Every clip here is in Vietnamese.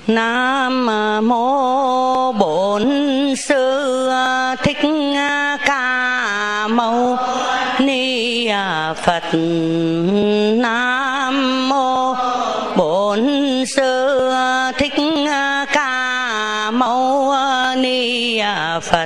Nam mô Bổn Sư Thích Ca Mâu Ni Phật. Nam mô Bổn Sư Thích Ca Mâu Ni Phật.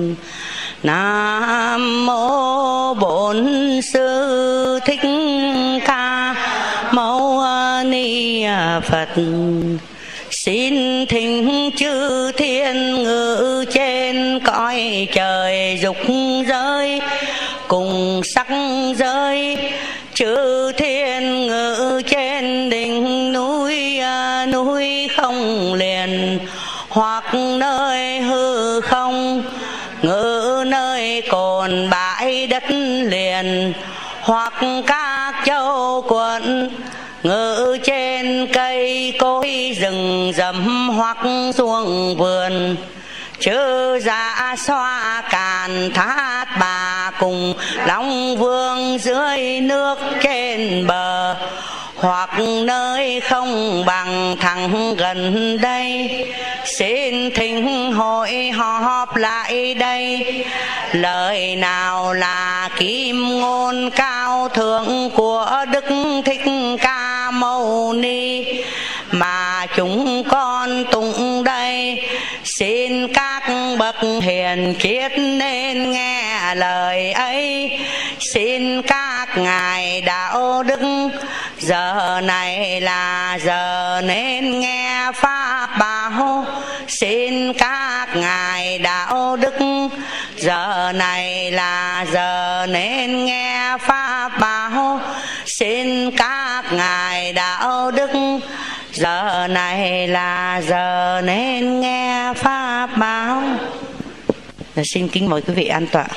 Nam mô Bổn Sư Thích Ca Mâu Ni Phật. Xin thỉnh chư thiên ngự trên cõi trời dục giới cùng sắc giới, chư thiên ngự trên đỉnh núi núi không liền, hoặc nơi hư không ngự nơi cồn bãi đất liền, hoặc các châu quận ngự trên cây cối rừng rậm, hoặc xuồng vườn chư dạ xoa càn thát bà cùng long vương dưới nước trên bờ, hoặc nơi không bằng thẳng gần đây. Xin thỉnh hội họp lại đây, lời nào là kim ngôn cao thượng của Đức Thích Ca Mâu Ni mà chúng con tụng đây. Xin các bậc hiền triết nên nghe lời ấy. Xin các ngài đạo đức giờ này là giờ nên nghe pháp bảo. Xin các ngài đạo đức giờ này là giờ nên nghe pháp bảo. Xin các ngài đạo đức giờ này là giờ nên nghe pháp báo. Xin kính mời quý vị an tọa.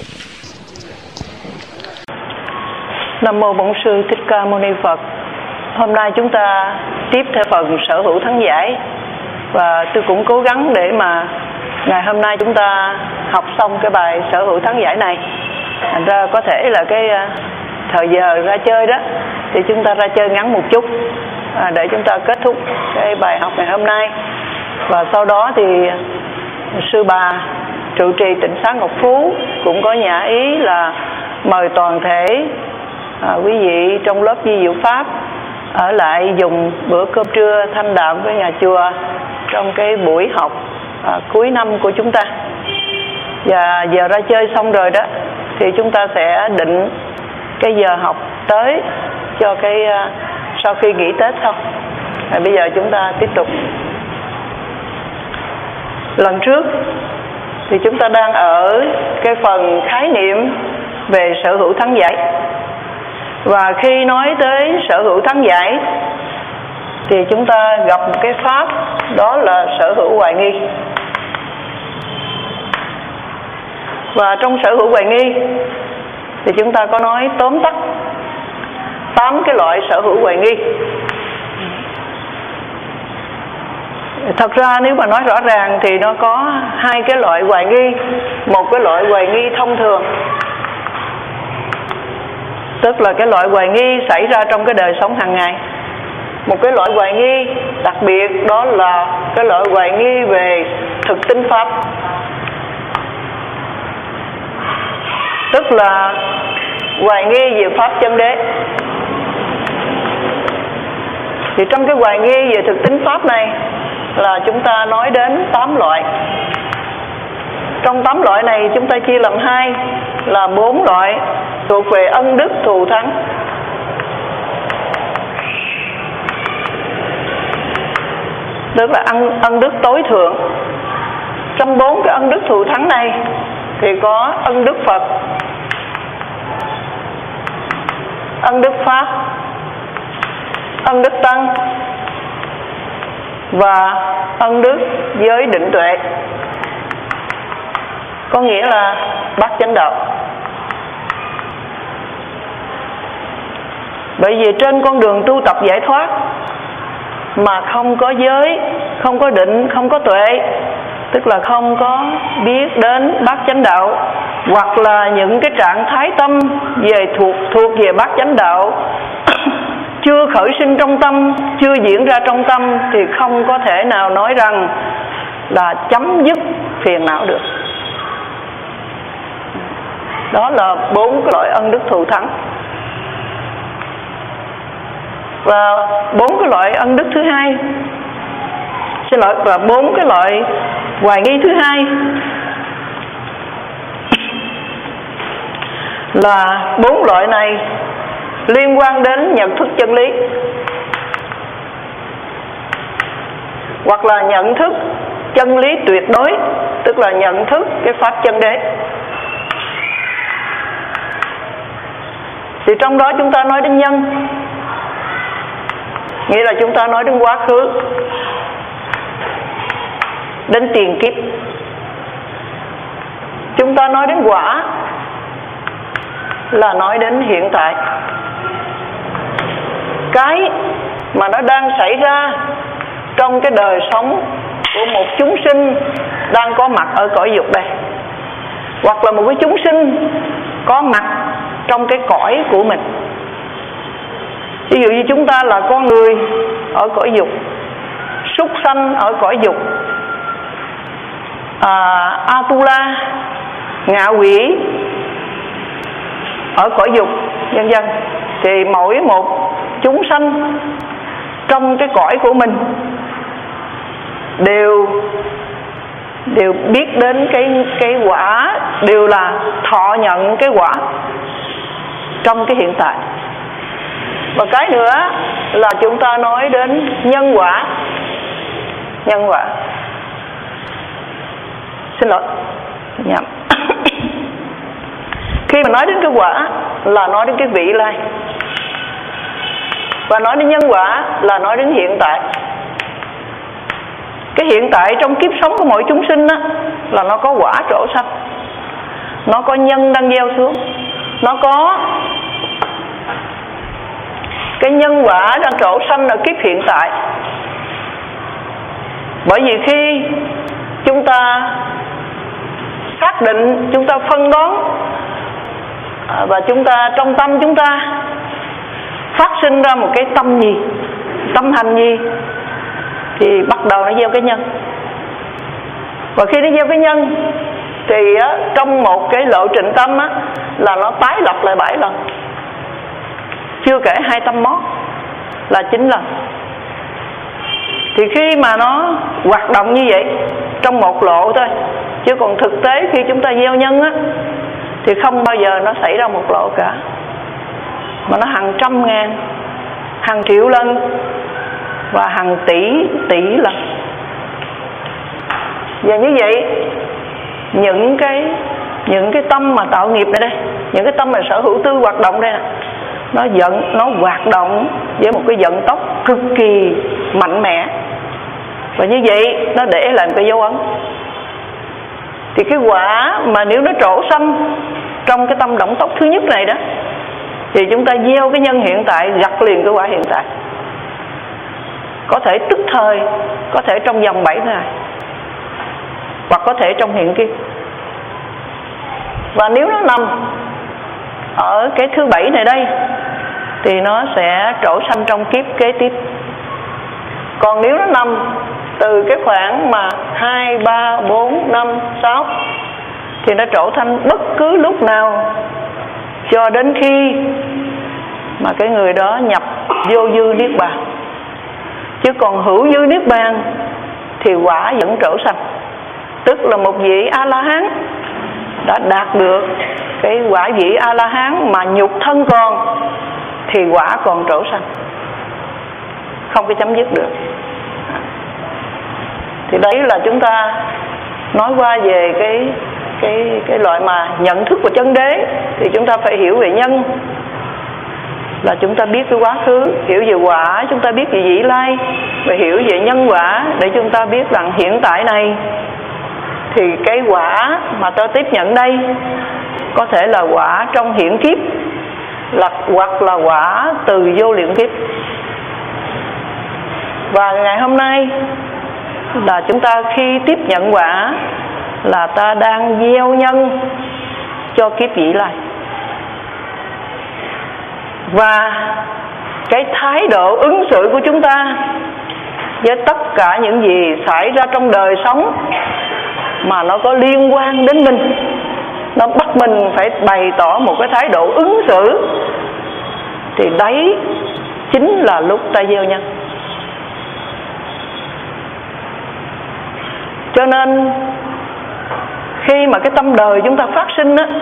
Nam mô Bổn Sư Thích Ca Mâu Ni Phật. Hôm nay chúng ta tiếp theo phần sở hữu thắng giải, và tôi cũng cố gắng để mà ngày hôm nay chúng ta học xong cái bài sở hữu thắng giải này. Thành ra có thể là cái thời giờ ra chơi đó thì chúng ta ra chơi ngắn một chút để chúng ta kết thúc cái bài học ngày hôm nay. Và sau đó thì sư bà trụ trì Tịnh Xá Ngọc Phú cũng có nhã ý là mời toàn thể quý vị trong lớp Di Diệu Pháp ở lại dùng bữa cơm trưa thanh đạm với nhà chùa trong cái buổi học cuối năm của chúng ta. Và giờ ra chơi xong rồi đó thì chúng ta sẽ định cái giờ học tới cho cái sau khi nghỉ Tết xong. Bây giờ chúng ta tiếp tục. Lần trước thì chúng ta đang ở cái phần khái niệm về sở hữu thắng giải. Và khi nói tới sở hữu thắng giải thì chúng ta gặp một cái pháp, đó là sở hữu hoài nghi. Và trong sở hữu hoài nghi thì chúng ta có nói tóm tắt 8 cái loại sở hữu hoài nghi. Thật ra nếu mà nói rõ ràng thì nó có 2 cái loại hoài nghi. Một cái loại hoài nghi thông thường, tức là cái loại hoài nghi xảy ra trong cái đời sống hàng ngày. Một cái loại hoài nghi đặc biệt, đó là cái loại hoài nghi về thực tính pháp, tức là hoài nghi về pháp chân đế. Thì trong cái hoài nghi về thực tính pháp này là chúng ta nói đến 8 loại. Trong 8 loại này chúng ta chia làm 2, là 4 loại thuộc về ân đức thù thắng. Tức là ân đức tối thượng. Trong 4 cái ân đức thù thắng này thì có ân đức Phật, ân đức Pháp, ân đức Tăng và ân đức giới định tuệ, có nghĩa là bát chánh đạo. Bởi vì trên con đường tu tập giải thoát mà không có giới, không có định, không có tuệ, tức là không có biết đến bát chánh đạo, hoặc là những cái trạng thái tâm về thuộc về bát chánh đạo chưa khởi sinh trong tâm, chưa diễn ra trong tâm thì không có thể nào nói rằng là chấm dứt phiền não được. Đó là 4 cái loại ân đức thù thắng. Và 4 cái loại ân đức thứ hai, và 4 cái loại hoài nghi thứ hai là 4 loại này liên quan đến nhận thức chân lý, hoặc là nhận thức chân lý tuyệt đối, tức là nhận thức cái pháp chân đế. Thì trong đó chúng ta nói đến nhân, nghĩa là chúng ta nói đến quá khứ, đến tiền kiếp. Chúng ta nói đến quả là nói đến hiện tại, cái mà nó đang xảy ra trong cái đời sống của một chúng sinh đang có mặt ở cõi dục đây, hoặc là một cái chúng sinh có mặt trong cái cõi của mình. Ví dụ như chúng ta là con người ở cõi dục, súc sanh ở cõi dục, Atula, ngạ quỷ ở cõi dục, vân vân. Thì mỗi một chúng sanh trong cái cõi của mình đều biết đến cái quả, đều là thọ nhận cái quả trong cái hiện tại. Và cái nữa là chúng ta nói đến nhân quả. Nhân quả, xin lỗi, nhầm. Khi mà nói đến cái quả là nói đến cái vị lai, và nói đến nhân quả là nói đến hiện tại. Cái hiện tại trong kiếp sống của mỗi chúng sinh á, là nó có quả trổ sanh, nó có nhân đang gieo xuống, nó có cái nhân quả đang trổ sanh ở kiếp hiện tại. Bởi vì khi chúng ta xác định, chúng ta phân đoán, và chúng ta trong tâm chúng ta phát sinh ra một cái tâm gì, tâm hành gì, thì bắt đầu nó gieo cái nhân. Và khi nó gieo cái nhân thì trong một cái lộ trình tâm là nó tái lập lại 7 lần, chưa kể 2 tâm mót là 9 lần. Thì khi mà nó hoạt động như vậy trong một lộ thôi, chứ còn thực tế khi chúng ta gieo nhân thì không bao giờ nó xảy ra một lộ cả, mà nó hàng trăm ngàn, hàng triệu lần và hàng tỷ tỷ lần. Và như vậy những cái tâm mà tạo nghiệp này đây, những cái tâm mà sở hữu tư hoạt động đây nè, nó hoạt động với một cái vận tốc cực kỳ mạnh mẽ, và như vậy nó để lại một cái dấu ấn. Thì cái quả mà nếu nó trổ sanh trong cái tâm động tốc thứ nhất này đó, thì chúng ta gieo cái nhân hiện tại, gặt liền cái quả hiện tại. Có thể tức thời, có thể trong vòng 7 ngày, hoặc có thể trong hiện kiếp. Và nếu nó nằm ở cái thứ 7 này đây thì nó sẽ trổ sanh trong kiếp kế tiếp. Còn nếu nó nằm từ cái khoảng mà 2, 3, 4, 5, 6 thì nó trổ sanh bất cứ lúc nào cho đến khi mà cái người đó nhập vô dư niết bàn. Chứ còn hữu dư niết bàn thì quả vẫn trổ sanh, tức là một vị A-la-hán đã đạt được cái quả vị A-la-hán mà nhục thân còn thì quả còn trổ sanh, không có chấm dứt được. Thì đấy là chúng ta nói qua về cái loại mà nhận thức của chân đế. Thì chúng ta phải hiểu về nhân là chúng ta biết cái quá khứ, hiểu về quả chúng ta biết về vị lai, và hiểu về nhân quả để chúng ta biết rằng hiện tại này thì cái quả mà ta tiếp nhận đây có thể là quả trong hiện kiếp, hoặc là quả từ vô lượng kiếp. Và ngày hôm nay là chúng ta khi tiếp nhận quả là ta đang gieo nhân cho kiếp vị lai. Và cái thái độ ứng xử của chúng ta với tất cả những gì xảy ra trong đời sống mà nó có liên quan đến mình, nó bắt mình phải bày tỏ một cái thái độ ứng xử, thì đấy chính là lúc ta gieo nhân. Cho nên khi mà cái tâm đời chúng ta phát sinh á,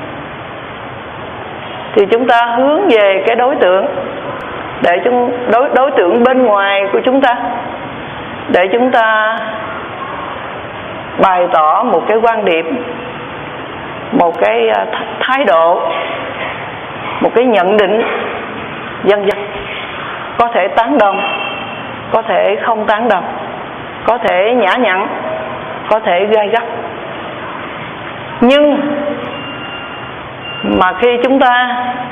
thì chúng ta hướng về cái đối tượng, để đối tượng bên ngoài của chúng ta, để chúng ta bày tỏ một cái quan điểm, một cái thái độ, một cái nhận định vân vân. Có thể tán đồng, có thể không tán đồng, có thể nhã nhặn, có thể gai gắt. Nhưng mà khi chúng ta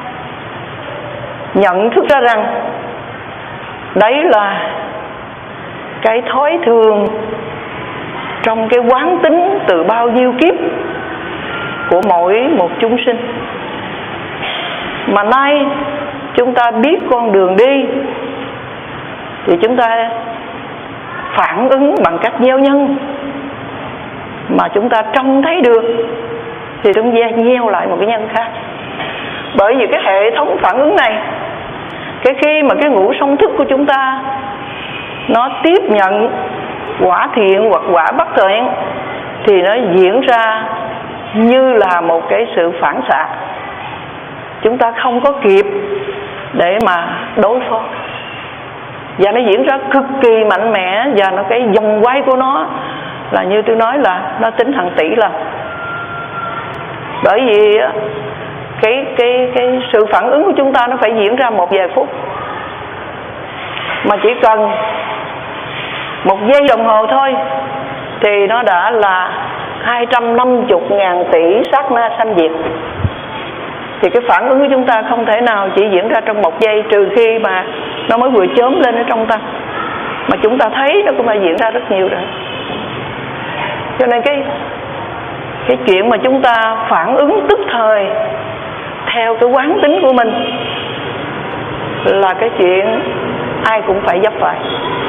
nhận thức ra rằng đấy là cái thói thường trong cái quán tính từ bao nhiêu kiếp của mỗi một chúng sinh, mà nay chúng ta biết con đường đi, thì chúng ta phản ứng bằng cách gieo nhân mà chúng ta trông thấy được, thì chúng ta gieo lại một cái nhân khác. Bởi vì cái hệ thống phản ứng này, cái khi mà cái ngũ song thức của chúng ta nó tiếp nhận quả thiện hoặc quả bất thiện, thì nó diễn ra như là một cái sự phản xạ. Chúng ta không có kịp để mà đối phó, và nó diễn ra cực kỳ mạnh mẽ, và nó cái vòng quay của nó là như tôi nói là nó tính hàng tỷ lần. Bởi vì cái sự phản ứng của chúng ta nó phải diễn ra một vài phút, mà chỉ cần một giây đồng hồ thôi thì nó đã là 250.000 tỷ sát na sanh diệt. Thì cái phản ứng của chúng ta không thể nào chỉ diễn ra trong một giây, trừ khi mà nó mới vừa chớm lên ở trong tâm, mà chúng ta thấy nó cũng phải diễn ra rất nhiều rồi. Cho nên cái chuyện mà chúng ta phản ứng tức thời theo cái quán tính của mình là cái chuyện ai cũng phải vấp phải.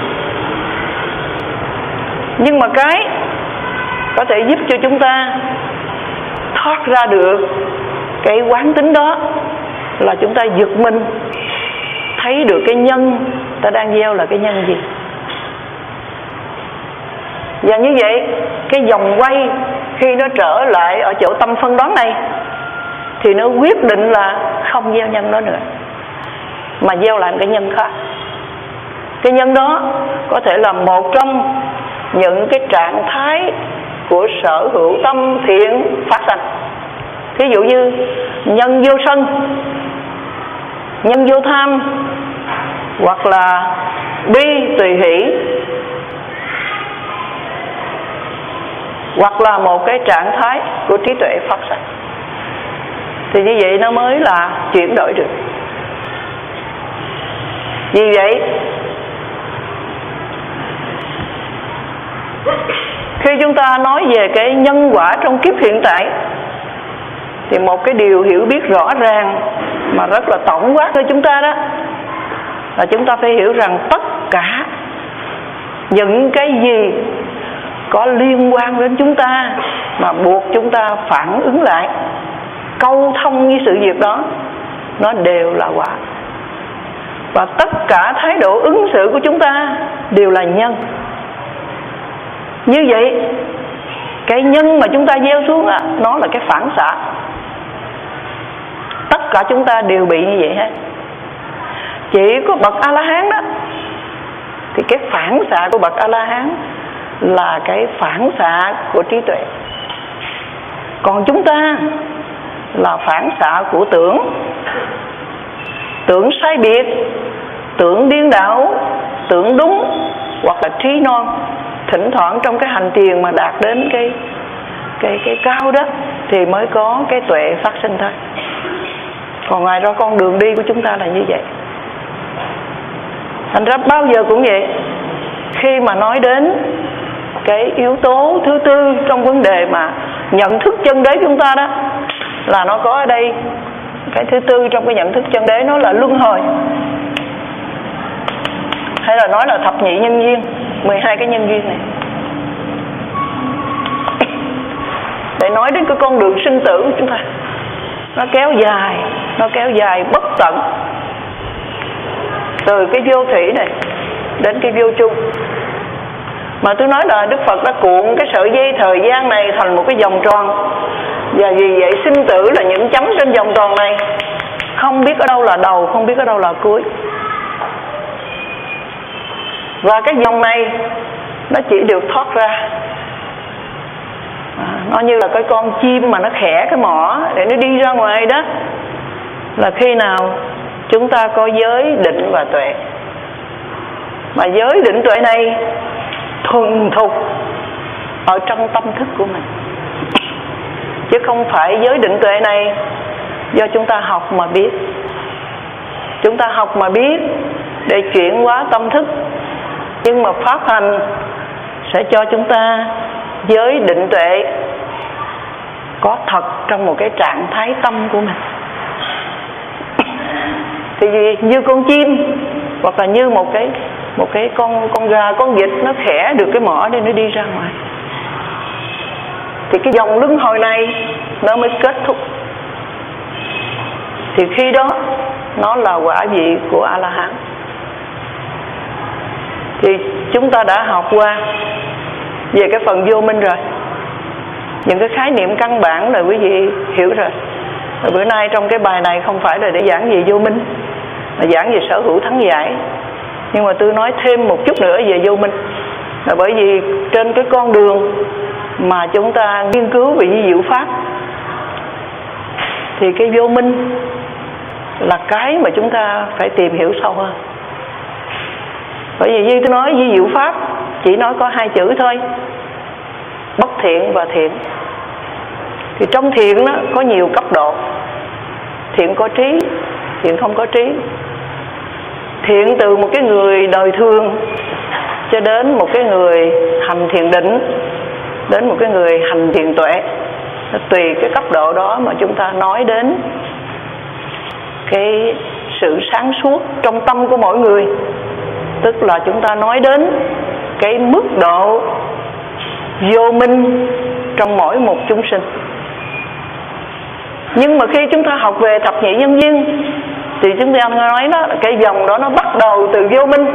Nhưng mà cái có thể giúp cho chúng ta thoát ra được cái quán tính đó là chúng ta giật mình thấy được cái nhân ta đang gieo là cái nhân gì. Và như vậy cái vòng quay khi nó trở lại ở chỗ tâm phân đoán này thì nó quyết định là không gieo nhân đó nữa, mà gieo lại một cái nhân khác. Cái nhân đó có thể là một trong những cái trạng thái của sở hữu tâm thiện phát sanh. Ví dụ như nhân vô sân, nhân vô tham, hoặc là bi tùy hỷ, hoặc là một cái trạng thái của trí tuệ phát sanh. Thì như vậy nó mới là chuyển đổi được. Vì vậy khi chúng ta nói về cái nhân quả trong kiếp hiện tại, thì một cái điều hiểu biết rõ ràng mà rất là tổng quát cho chúng ta đó là chúng ta phải hiểu rằng tất cả những cái gì có liên quan đến chúng ta mà buộc chúng ta phản ứng lại, câu thông với sự việc đó, nó đều là quả. Và tất cả thái độ ứng xử của chúng ta đều là nhân. Như vậy cái nhân mà chúng ta gieo xuống đó, nó là cái phản xạ. Tất cả chúng ta đều bị như vậy hết. Chỉ có bậc A-la-hán đó thì cái phản xạ của bậc A-la-hán là cái phản xạ của trí tuệ. Còn chúng ta là phản xạ của tưởng. Tưởng sai biệt, tưởng điên đảo, tưởng đúng, hoặc là trí non. Thỉnh thoảng trong cái hành tiền mà đạt đến cái cao đó thì mới có cái tuệ phát sinh thôi. Còn ngoài ra con đường đi của chúng ta là như vậy. Thành ra bao giờ cũng vậy. Khi mà nói đến cái yếu tố thứ tư trong vấn đề mà nhận thức chân đế chúng ta đó, là nó có ở đây cái thứ tư trong cái nhận thức chân đế, nó là luân hồi. hay là nói là thập nhị nhân duyên, 12 cái nhân duyên này, để nói đến cái con đường sinh tử của chúng ta. Nó kéo dài bất tận, từ cái vô thủy này đến cái vô chung. Mà tôi nói là Đức Phật đã cuộn cái sợi dây thời gian này thành một cái vòng tròn. Và vì vậy sinh tử là những chấm trên vòng tròn này, không biết ở đâu là đầu, không biết ở đâu là cuối. Và cái vòng này nó chỉ được thoát ra, nó như là cái con chim mà nó khẽ cái mỏ để nó đi ra ngoài đó, là khi nào chúng ta có giới định và tuệ. Mà giới định tuệ này thuần thục ở trong tâm thức của mình, chứ không phải giới định tuệ này do chúng ta học mà biết. Chúng ta học mà biết để chuyển hóa tâm thức, nhưng mà pháp hành sẽ cho chúng ta giới định tuệ có thật trong một cái trạng thái tâm của mình. Thì như con chim hoặc là như một cái con gà, con vịt nó khẽ được cái mỏ để nó đi ra ngoài, thì cái dòng luân hồi này nó mới kết thúc. Thì khi đó nó là quả vị của A-la-hán. Thì chúng ta đã học qua về cái phần vô minh rồi, những cái khái niệm căn bản là quý vị hiểu rồi. Và bữa nay trong cái bài này không phải là để giảng về vô minh, mà giảng về sở hữu thắng giải. Nhưng mà tôi nói thêm một chút nữa về vô minh, là bởi vì trên cái con đường mà chúng ta nghiên cứu về vi diệu pháp, thì cái vô minh là cái mà chúng ta phải tìm hiểu sâu hơn. Bởi vì như tôi nói, vi diệu pháp chỉ nói có 2 chữ thôi, bất thiện và thiện. Thì trong thiện đó có nhiều cấp độ, thiện có trí, thiện không có trí. Thiện từ một cái người đời thường cho đến một cái người hành thiền định, đến một cái người hành thiền tuệ. Tùy cái cấp độ đó mà chúng ta nói đến cái sự sáng suốt trong tâm của mỗi người. Tức là chúng ta nói đến cái mức độ vô minh trong mỗi một chúng sinh. Nhưng mà khi chúng ta học về thập nhị nhân duyên thì chúng ta nói đó, cái dòng đó nó bắt đầu từ vô minh.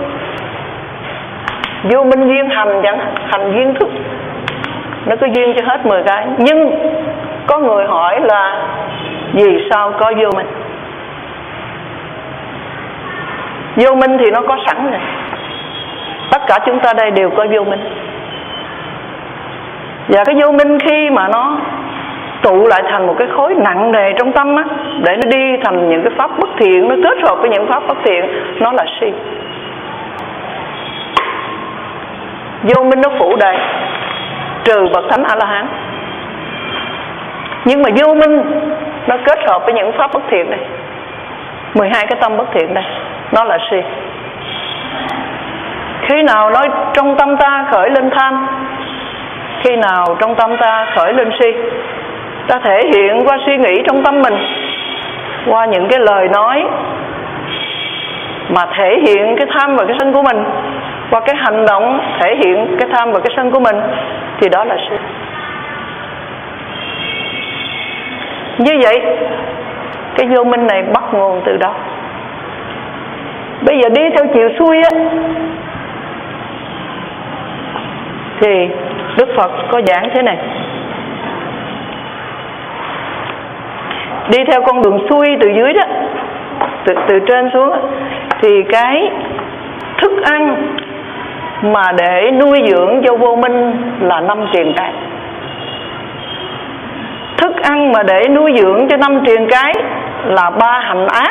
Vô minh duyên hành chẳng hạn, hành duyên thức, nó có duyên cho hết 10 cái. Nhưng có người hỏi là vì sao có vô minh? Vô minh thì nó có sẵn rồi, tất cả chúng ta đây đều có vô minh. Và cái vô minh khi mà nó tụ lại thành một cái khối nặng nề trong tâm á, để nó đi thành những cái pháp bất thiện, nó kết hợp với những pháp bất thiện, nó là si. Vô minh nó phủ đầy, trừ bậc thánh A-la-hán. Nhưng mà vô minh nó kết hợp với những pháp bất thiện đây, 12 cái tâm bất thiện đây, nó là si. Khi nào nó trong tâm ta khởi lên tham, khi nào trong tâm ta khởi lên si, ta thể hiện qua suy nghĩ trong tâm mình, qua những cái lời nói mà thể hiện cái tham và cái sân của mình, qua cái hành động thể hiện cái tham và cái sân của mình, thì đó là si. Như vậy cái vô minh này bắt nguồn từ đâu? Bây giờ đi theo chiều xuôi á, thì Đức Phật có giảng thế này: đi theo con đường xuôi từ dưới đó, từ trên xuống đó, thì cái thức ăn mà để nuôi dưỡng cho vô minh là 5 triền cái. Thức ăn mà để nuôi dưỡng cho 5 triền cái là 3 hành ác.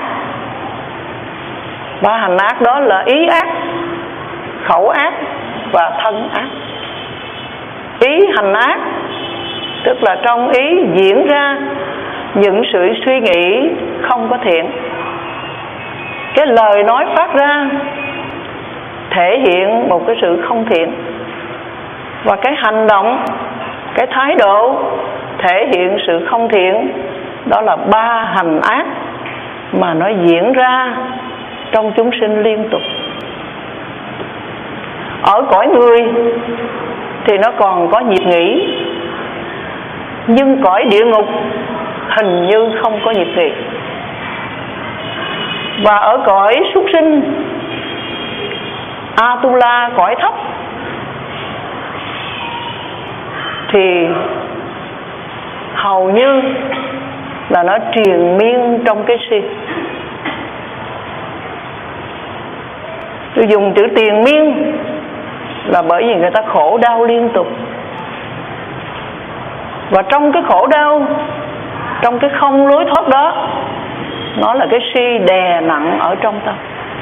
3 hành ác đó là ý ác, khẩu ác và thân ác. Ý hành ác tức là trong ý diễn ra những sự suy nghĩ không có thiện. Cái lời nói phát ra thể hiện một cái sự không thiện. Và cái hành động, cái thái độ thể hiện sự không thiện. Đó là 3 hành ác mà nó diễn ra trong chúng sinh liên tục. Ở cõi người thì nó còn có nhịp nghỉ, nhưng cõi địa ngục hình như không có nhịp nghỉ. Và ở cõi súc sinh Atula, cõi thấp, thì hầu như là nó triền miên trong cái si. Tôi dùng chữ triền miên là bởi vì người ta khổ đau liên tục. Và trong cái khổ đau, trong cái không lối thoát đó, nó là cái si đè nặng ở trong tâm.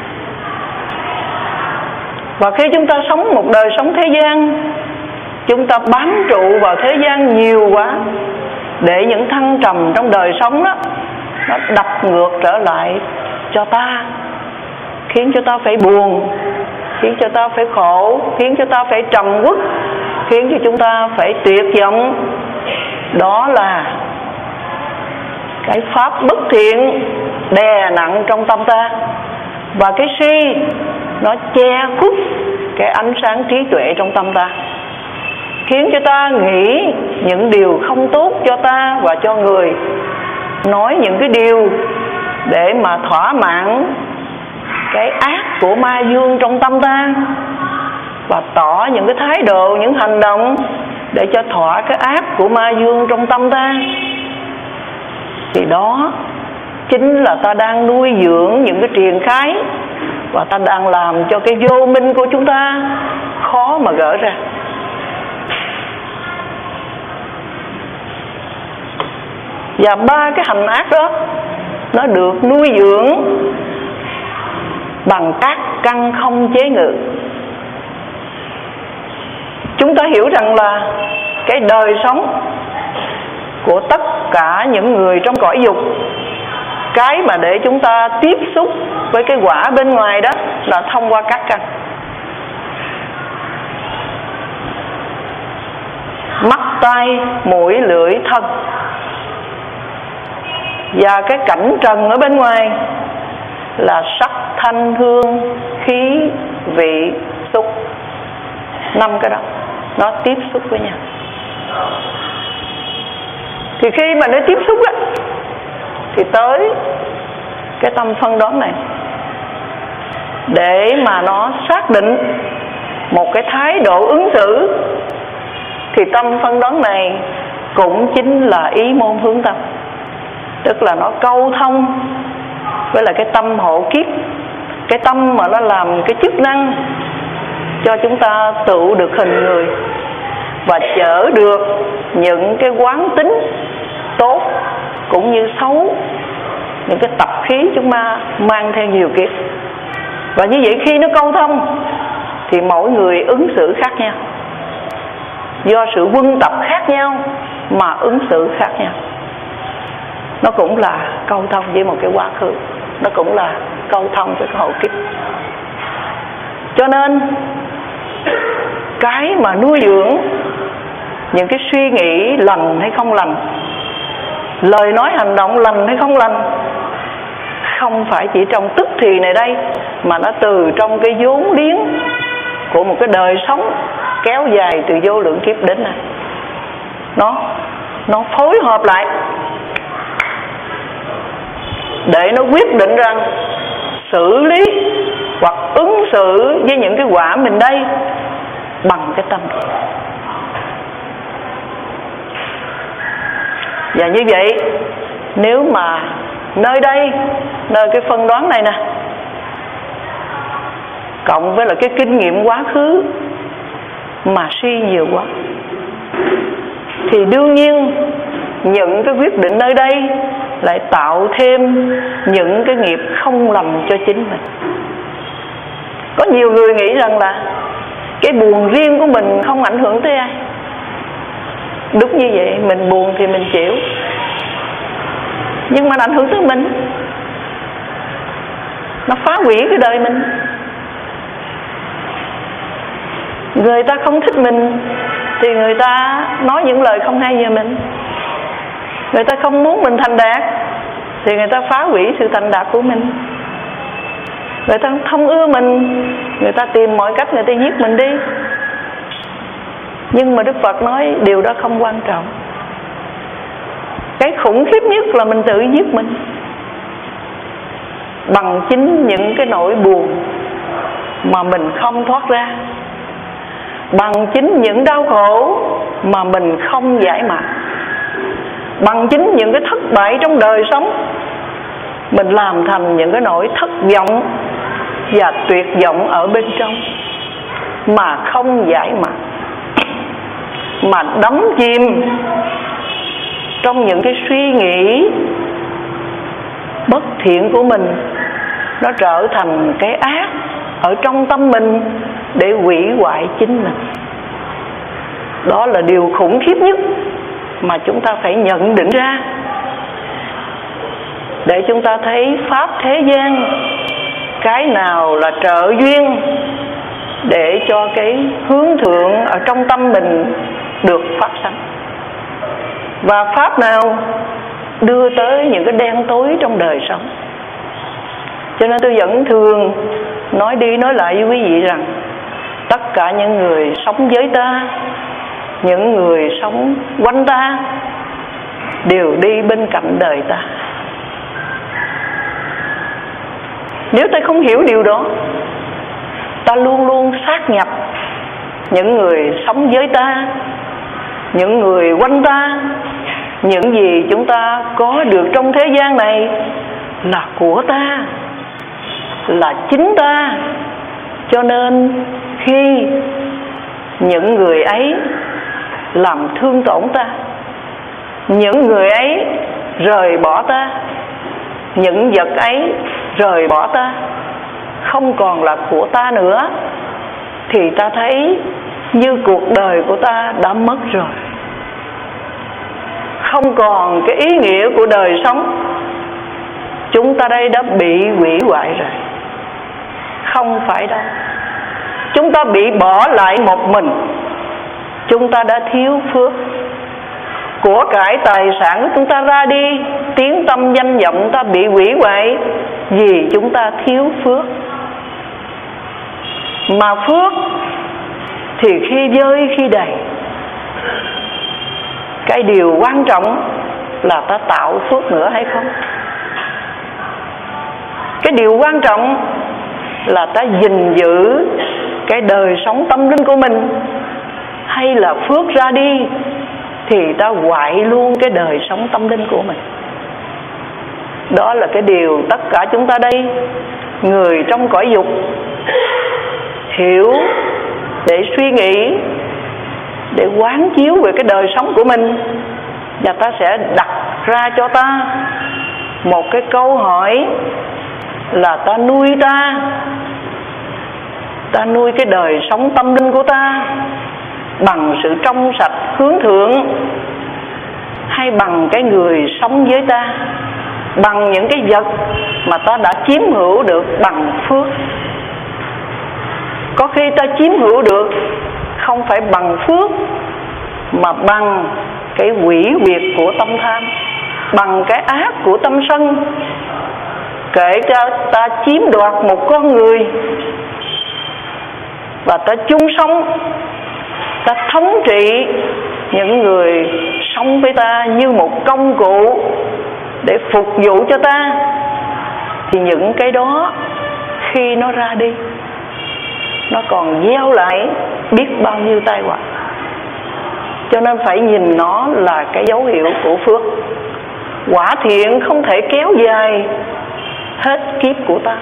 Và khi chúng ta sống một đời sống thế gian, chúng ta bám trụ vào thế gian nhiều quá, để những thăng trầm trong đời sống đó nó đập ngược trở lại cho ta, khiến cho ta phải buồn, khiến cho ta phải khổ, khiến cho ta phải trầm uất, khiến cho chúng ta phải tuyệt vọng. Đó là cái pháp bất thiện đè nặng trong tâm ta. Và cái si nó che khuất cái ánh sáng trí tuệ trong tâm ta, khiến cho ta nghĩ những điều không tốt cho ta và cho người, nói những cái điều để mà thỏa mãn cái ác của ma dương trong tâm ta, và tỏ những cái thái độ, những hành động để cho thỏa cái ác của ma dương trong tâm ta. Thì đó chính là ta đang nuôi dưỡng những cái triền khái, và ta đang làm cho cái vô minh của chúng ta khó mà gỡ ra. Và ba cái hành ác đó nó được nuôi dưỡng bằng các căn không chế ngự. Chúng ta hiểu rằng là cái đời sống của tất cả những người trong cõi dục, cái mà để chúng ta tiếp xúc với cái quả bên ngoài đó là thông qua các căn. Mắt, tai, mũi, lưỡi, thân. Và cái cảnh trần ở bên ngoài là sắc, thanh, hương, khí, vị, xúc. 5 cái đó nó tiếp xúc với nhau. Thì khi mà nó tiếp xúc á, thì tới cái tâm phân đoán này, để mà nó xác định một cái thái độ ứng xử, thì tâm phân đoán này cũng chính là ý môn hướng tâm. Tức là nó câu thông với là cái tâm hộ kiếp, cái tâm mà nó làm cái chức năng cho chúng ta tựu được hình người, và chở được những cái quán tính tốt cũng như xấu, những cái tập khí chúng ta mang theo nhiều kiếp. Và như vậy khi nó câu thông thì mỗi người ứng xử khác nhau, do sự quân tập khác nhau mà ứng xử khác nhau. Nó cũng là câu thông với một cái quá khứ, nó cũng là câu thông với cái hậu kiếp. Cho nên cái mà nuôi dưỡng những cái suy nghĩ lành hay không lành, lời nói hành động lành hay không lành, không phải chỉ trong tức thì này đây, mà nó từ trong cái vốn liếng của một cái đời sống kéo dài từ vô lượng kiếp đến nay. Nó phối hợp lại để nó quyết định rằng xử lý hoặc ứng xử với những cái quả mình đây bằng cái tâm. Và như vậy, nếu mà nơi đây, nơi cái phân đoán này nè, cộng với là cái kinh nghiệm quá khứ mà suy nhiều quá, thì đương nhiên những cái quyết định nơi đây lại tạo thêm những cái nghiệp không lành cho chính mình. Có nhiều người nghĩ rằng là cái buồn riêng của mình không ảnh hưởng tới ai. Đúng như vậy, mình buồn thì mình chịu, nhưng mà nó ảnh hưởng tới mình, nó phá hủy cái đời mình. Người ta không thích mình thì người ta nói những lời không hay về mình. Người ta không muốn mình thành đạt thì người ta phá hủy sự thành đạt của mình. Người ta không ưa mình, người ta tìm mọi cách người ta giết mình đi. Nhưng mà Đức Phật nói điều đó không quan trọng. Cái khủng khiếp nhất là mình tự giết mình bằng chính những cái nỗi buồn mà mình không thoát ra, bằng chính những đau khổ mà mình không giải mã, bằng chính những cái thất bại trong đời sống mình làm thành những cái nỗi thất vọng và tuyệt vọng ở bên trong mà không giải mã, mà đắm chìm trong những cái suy nghĩ bất thiện của mình. Nó trở thành cái ác ở trong tâm mình để hủy hoại chính mình. Đó là điều khủng khiếp nhất mà chúng ta phải nhận định ra, để chúng ta thấy pháp thế gian cái nào là trợ duyên để cho cái hướng thượng ở trong tâm mình được phát sinh, và pháp nào đưa tới những cái đen tối trong đời sống. Cho nên tôi vẫn thường nói đi nói lại với quý vị rằng tất cả những người sống với ta, những người sống quanh ta đều đi bên cạnh đời ta. Nếu ta không hiểu điều đó, ta luôn luôn sát nhập những người sống với ta, những người quanh ta, những gì chúng ta có được trong thế gian này là của ta, là chính ta. Cho nên khi những người ấy làm thương tổn ta, những người ấy rời bỏ ta, những vật ấy rời bỏ ta, không còn là của ta nữa, thì ta thấy như cuộc đời của ta đã mất rồi, không còn cái ý nghĩa của đời sống. Chúng ta đây đã bị hủy hoại rồi. Không phải đâu, chúng ta bị bỏ lại một mình. Chúng ta đã thiếu phước. Của cải tài sản của chúng ta ra đi, tiếng tâm danh vọng ta bị hủy hoại vì chúng ta thiếu phước. Mà phước thì khi vơi khi đầy. Cái điều quan trọng là ta tạo phước nữa hay không. Cái điều quan trọng là ta gìn giữ cái đời sống tâm linh của mình, hay là phước ra đi thì ta hoại luôn cái đời sống tâm linh của mình. Đó là cái điều tất cả chúng ta đây, người trong cõi dục, hiểu để suy nghĩ, để quán chiếu về cái đời sống của mình. Và ta sẽ đặt ra cho ta một cái câu hỏi là ta nuôi cái đời sống tâm linh của ta bằng sự trong sạch hướng thượng, hay bằng cái người sống với ta, bằng những cái vật mà ta đã chiếm hữu được bằng phước. Có khi ta chiếm hữu được không phải bằng phước, mà bằng cái hủy diệt của tâm tham, bằng cái ác của tâm sân. Kể cho ta chiếm đoạt một con người và ta chung sống, ta thống trị những người sống với ta như một công cụ để phục vụ cho ta, thì những cái đó khi nó ra đi, nó còn gieo lại biết bao nhiêu tai họa. Cho nên phải nhìn nó là cái dấu hiệu của phước. Quả thiện không thể kéo dài hết kiếp của ta,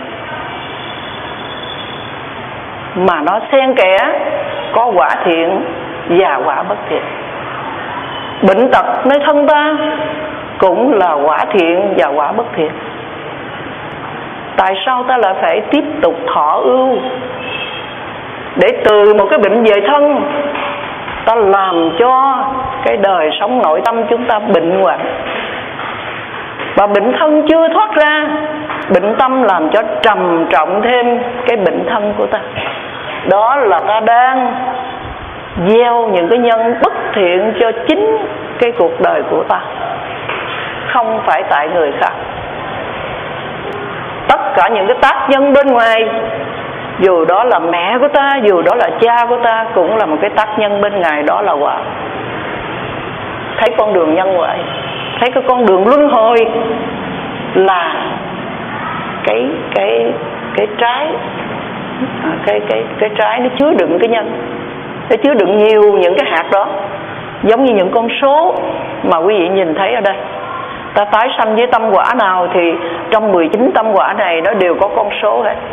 mà nó xen kẽ có quả thiện và quả bất thiện. Bệnh tật nơi thân ta cũng là quả thiện và quả bất thiện. Tại sao ta lại phải tiếp tục thọ ưu để từ một cái bệnh về thân ta làm cho cái đời sống nội tâm chúng ta bệnh hoạn? Và bệnh thân chưa thoát ra, bệnh tâm làm cho trầm trọng thêm cái bệnh thân của ta. Đó là ta đang gieo những cái nhân bất thiện cho chính cái cuộc đời của ta, không phải tại người khác. Tất cả những cái tác nhân bên ngoài, dù đó là mẹ của ta, dù đó là cha của ta, cũng là một cái tác nhân bên ngoài, đó là quả. Thấy con đường nhân quả, thấy cái con đường luân hồi là cái trái, cái trái nó chứa đựng cái nhân, nó chứa đựng nhiều những cái hạt đó, giống như những con số mà quý vị nhìn thấy ở đây. Ta tái sanh với tâm quả nào thì trong 19 tâm quả này nó đều có con số hết.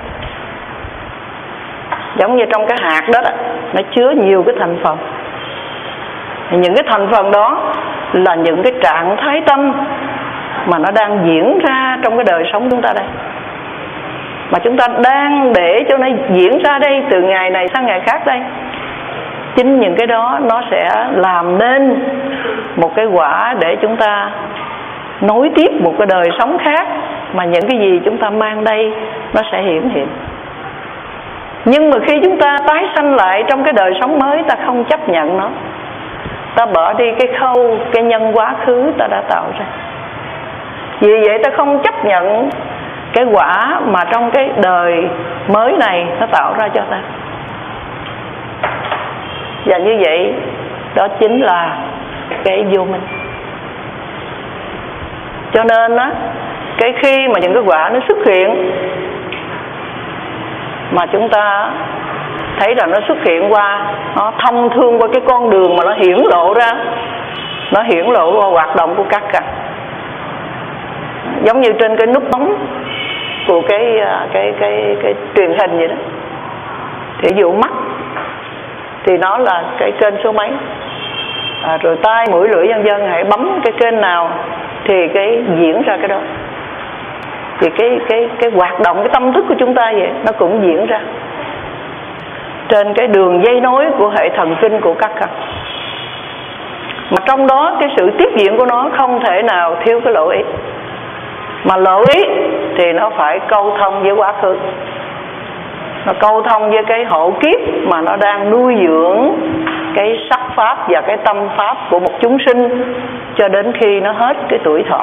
Giống như trong cái hạt đó, nó chứa nhiều cái thành phần. Những cái thành phần đó là những cái trạng thái tâm mà nó đang diễn ra trong cái đời sống chúng ta đây, mà chúng ta đang để cho nó diễn ra đây từ ngày này sang ngày khác đây. Chính những cái đó nó sẽ làm nên một cái quả để chúng ta nối tiếp một cái đời sống khác, mà những cái gì chúng ta mang đây nó sẽ hiển hiện. Nhưng mà khi chúng ta tái sanh lại trong cái đời sống mới, ta không chấp nhận nó, ta bỏ đi cái khâu, cái nhân quá khứ ta đã tạo ra. Vì vậy ta không chấp nhận cái quả mà trong cái đời mới này nó tạo ra cho ta. Và như vậy đó chính là cái vô minh. Cho nên á, cái khi mà những cái quả nó xuất hiện, mà chúng ta thấy rằng nó xuất hiện qua, nó thông thương qua cái con đường mà nó hiển lộ ra, nó hiển lộ qua hoạt động của các căn, giống như trên cái nút bấm của cái truyền hình vậy đó. Thì ví dụ mắt thì nó là cái kênh số mấy, rồi tai mũi lưỡi vân vân, hãy bấm cái kênh nào thì cái diễn ra cái đó. Thì cái hoạt động, cái tâm thức của chúng ta vậy, nó cũng diễn ra trên cái đường dây nối của hệ thần kinh của các căn. Mà trong đó cái sự tiếp diễn của nó không thể nào thiếu cái lộ ý. Mà lộ ý thì nó phải câu thông với quá khứ, nó câu thông với cái hộ kiếp mà nó đang nuôi dưỡng cái sắc pháp và cái tâm pháp của một chúng sinh cho đến khi nó hết cái tuổi thọ.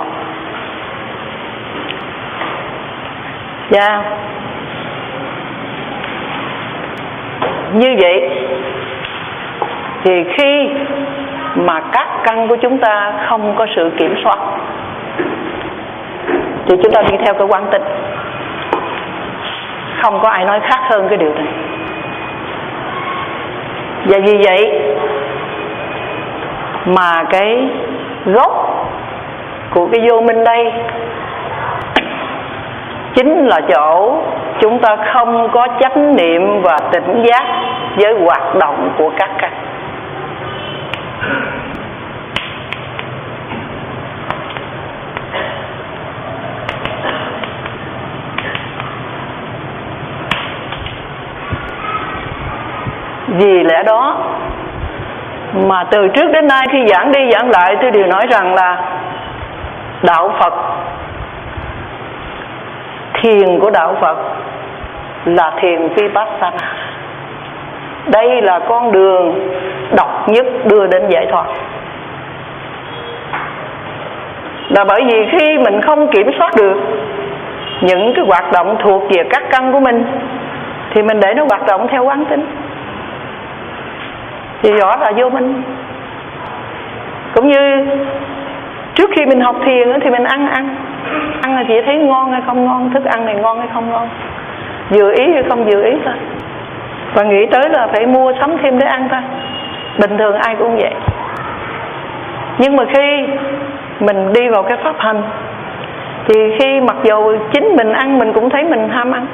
Như vậy thì khi mà các căn của chúng ta không có sự kiểm soát thì chúng ta đi theo cái quán tính. Không có ai nói khác hơn cái điều này. Và vì vậy mà cái gốc của cái vô minh đây chính là chỗ chúng ta không có chánh niệm và tỉnh giác với hoạt động của các căn. Vì lẽ đó mà từ trước đến nay khi giảng đi giảng lại, tôi đều nói rằng là đạo Phật, thiền của đạo Phật là thiền Vipassana. Đây là con đường độc nhất đưa đến giải thoát. Là bởi vì khi mình không kiểm soát được những cái hoạt động thuộc về các căn của mình thì mình để nó hoạt động theo quán tính, thì rõ là vô minh. Cũng như trước khi mình học thiền thì mình ăn là chỉ thấy ngon hay không ngon, thức ăn này ngon hay không ngon, vừa ý hay không vừa ý thôi, và nghĩ tới là phải mua sắm thêm để ăn thôi. Bình thường ai cũng vậy. Nhưng mà khi mình đi vào cái pháp hành thì khi mặc dù chính mình ăn mình cũng thấy mình ham ăn,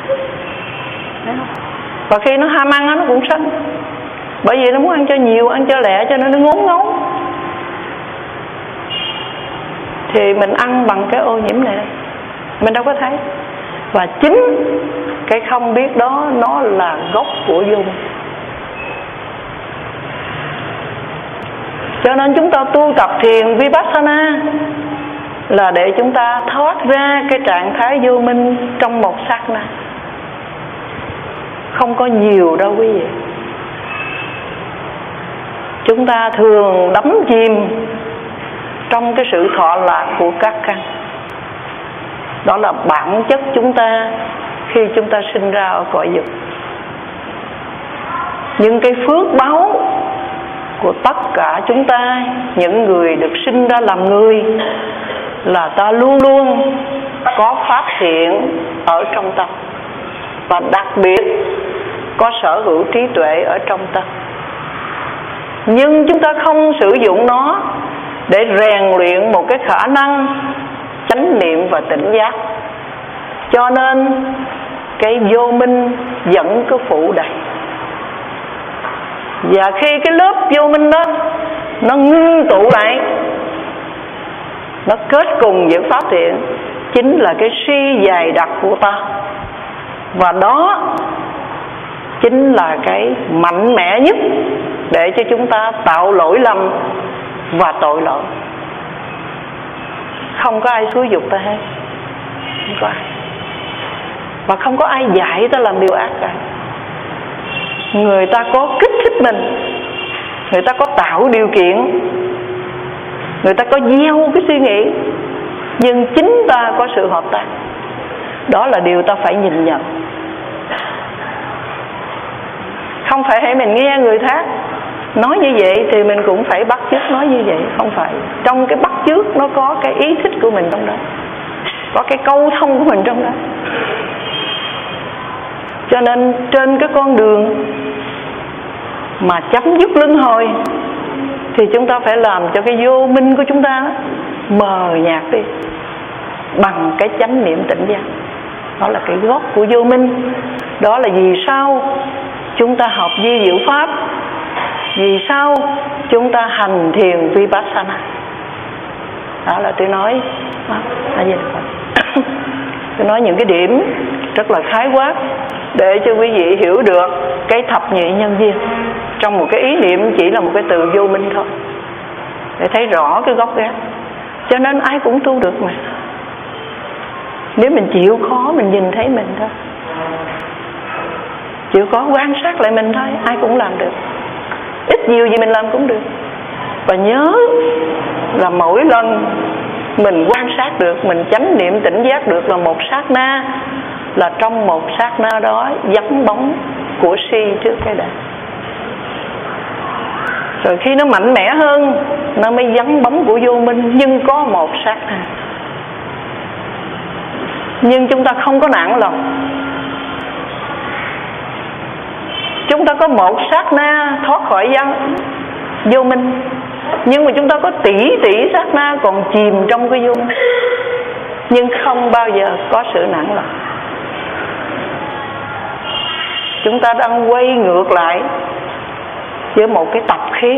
và khi nó ham ăn nó cũng sân, bởi vì nó muốn ăn cho nhiều, ăn cho lẹ, cho nên nó ngốn ngấu. Thì mình ăn bằng cái ô nhiễm này, mình đâu có thấy. Và chính cái không biết đó nó là gốc của vô minh. Cho nên chúng ta tu tập thiền Vipassana là để chúng ta thoát ra cái trạng thái vô minh trong một sát na. Không có nhiều đâu quý vị. Chúng ta thường đắm chìm trong cái sự thọ lạc của các căn. Đó là bản chất chúng ta khi chúng ta sinh ra ở cõi dục. Nhưng cái phước báu của tất cả chúng ta, những người được sinh ra làm người, là ta luôn luôn có pháp thiện ở trong tâm, và đặc biệt có sở hữu trí tuệ ở trong tâm. Nhưng chúng ta không sử dụng nó để rèn luyện một cái khả năng chánh niệm và tỉnh giác, cho nên cái vô minh vẫn cứ phủ đầy. Và khi cái lớp vô minh đó nó ngưng tụ lại, nó kết cùng với pháp thiện, chính là cái suy dày đặc của ta. Và đó chính là cái mạnh mẽ nhất để cho chúng ta tạo lỗi lầm và tội lỗi. Không có ai xúi giục ta hết, không có ai. Và không có ai dạy ta làm điều ác cả. Người ta có kích thích mình, người ta có tạo điều kiện, người ta có gieo cái suy nghĩ, nhưng chính ta có sự hợp tác. Đó là điều ta phải nhìn nhận. Không phải hãy mình nghe người khác nói như vậy thì mình cũng phải bắt chước nói như vậy. Không phải. Trong cái bắt chước nó có cái ý thích của mình trong đó, có cái câu thông của mình trong đó. Cho nên trên cái con đường mà chấm dứt luân hồi thì chúng ta phải làm cho cái vô minh của chúng ta mờ nhạt đi bằng cái chánh niệm tỉnh giác. Đó là cái gốc của vô minh. Đó là vì sao chúng ta học vi diệu pháp, vì sao chúng ta hành thiền Vipassana. Đó là tôi nói tôi nói những cái điểm rất là khái quát để cho quý vị hiểu được cái thập nhị nhân duyên trong một cái ý niệm chỉ là một cái từ vô minh thôi, để thấy rõ cái gốc gác. Cho nên ai cũng tu được mà, nếu mình chịu khó mình nhìn thấy mình thôi, chịu khó quan sát lại mình thôi, ai cũng làm được. Ít nhiều gì mình làm cũng được. Và nhớ là mỗi lần mình quan sát được, mình chánh niệm tỉnh giác được là một sát na, là trong một sát na đó vắng bóng của si trước cái đã. Rồi khi nó mạnh mẽ hơn nó mới vắng bóng của vô minh, nhưng có một sát na. Nhưng chúng ta không có nản lòng. Chúng ta có một sát na thoát khỏi vô minh, nhưng mà chúng ta có tỷ sát na còn chìm trong cái vô minh, nhưng không bao giờ có sự nản lòng. Chúng ta đang quay ngược lại với một cái tập khí,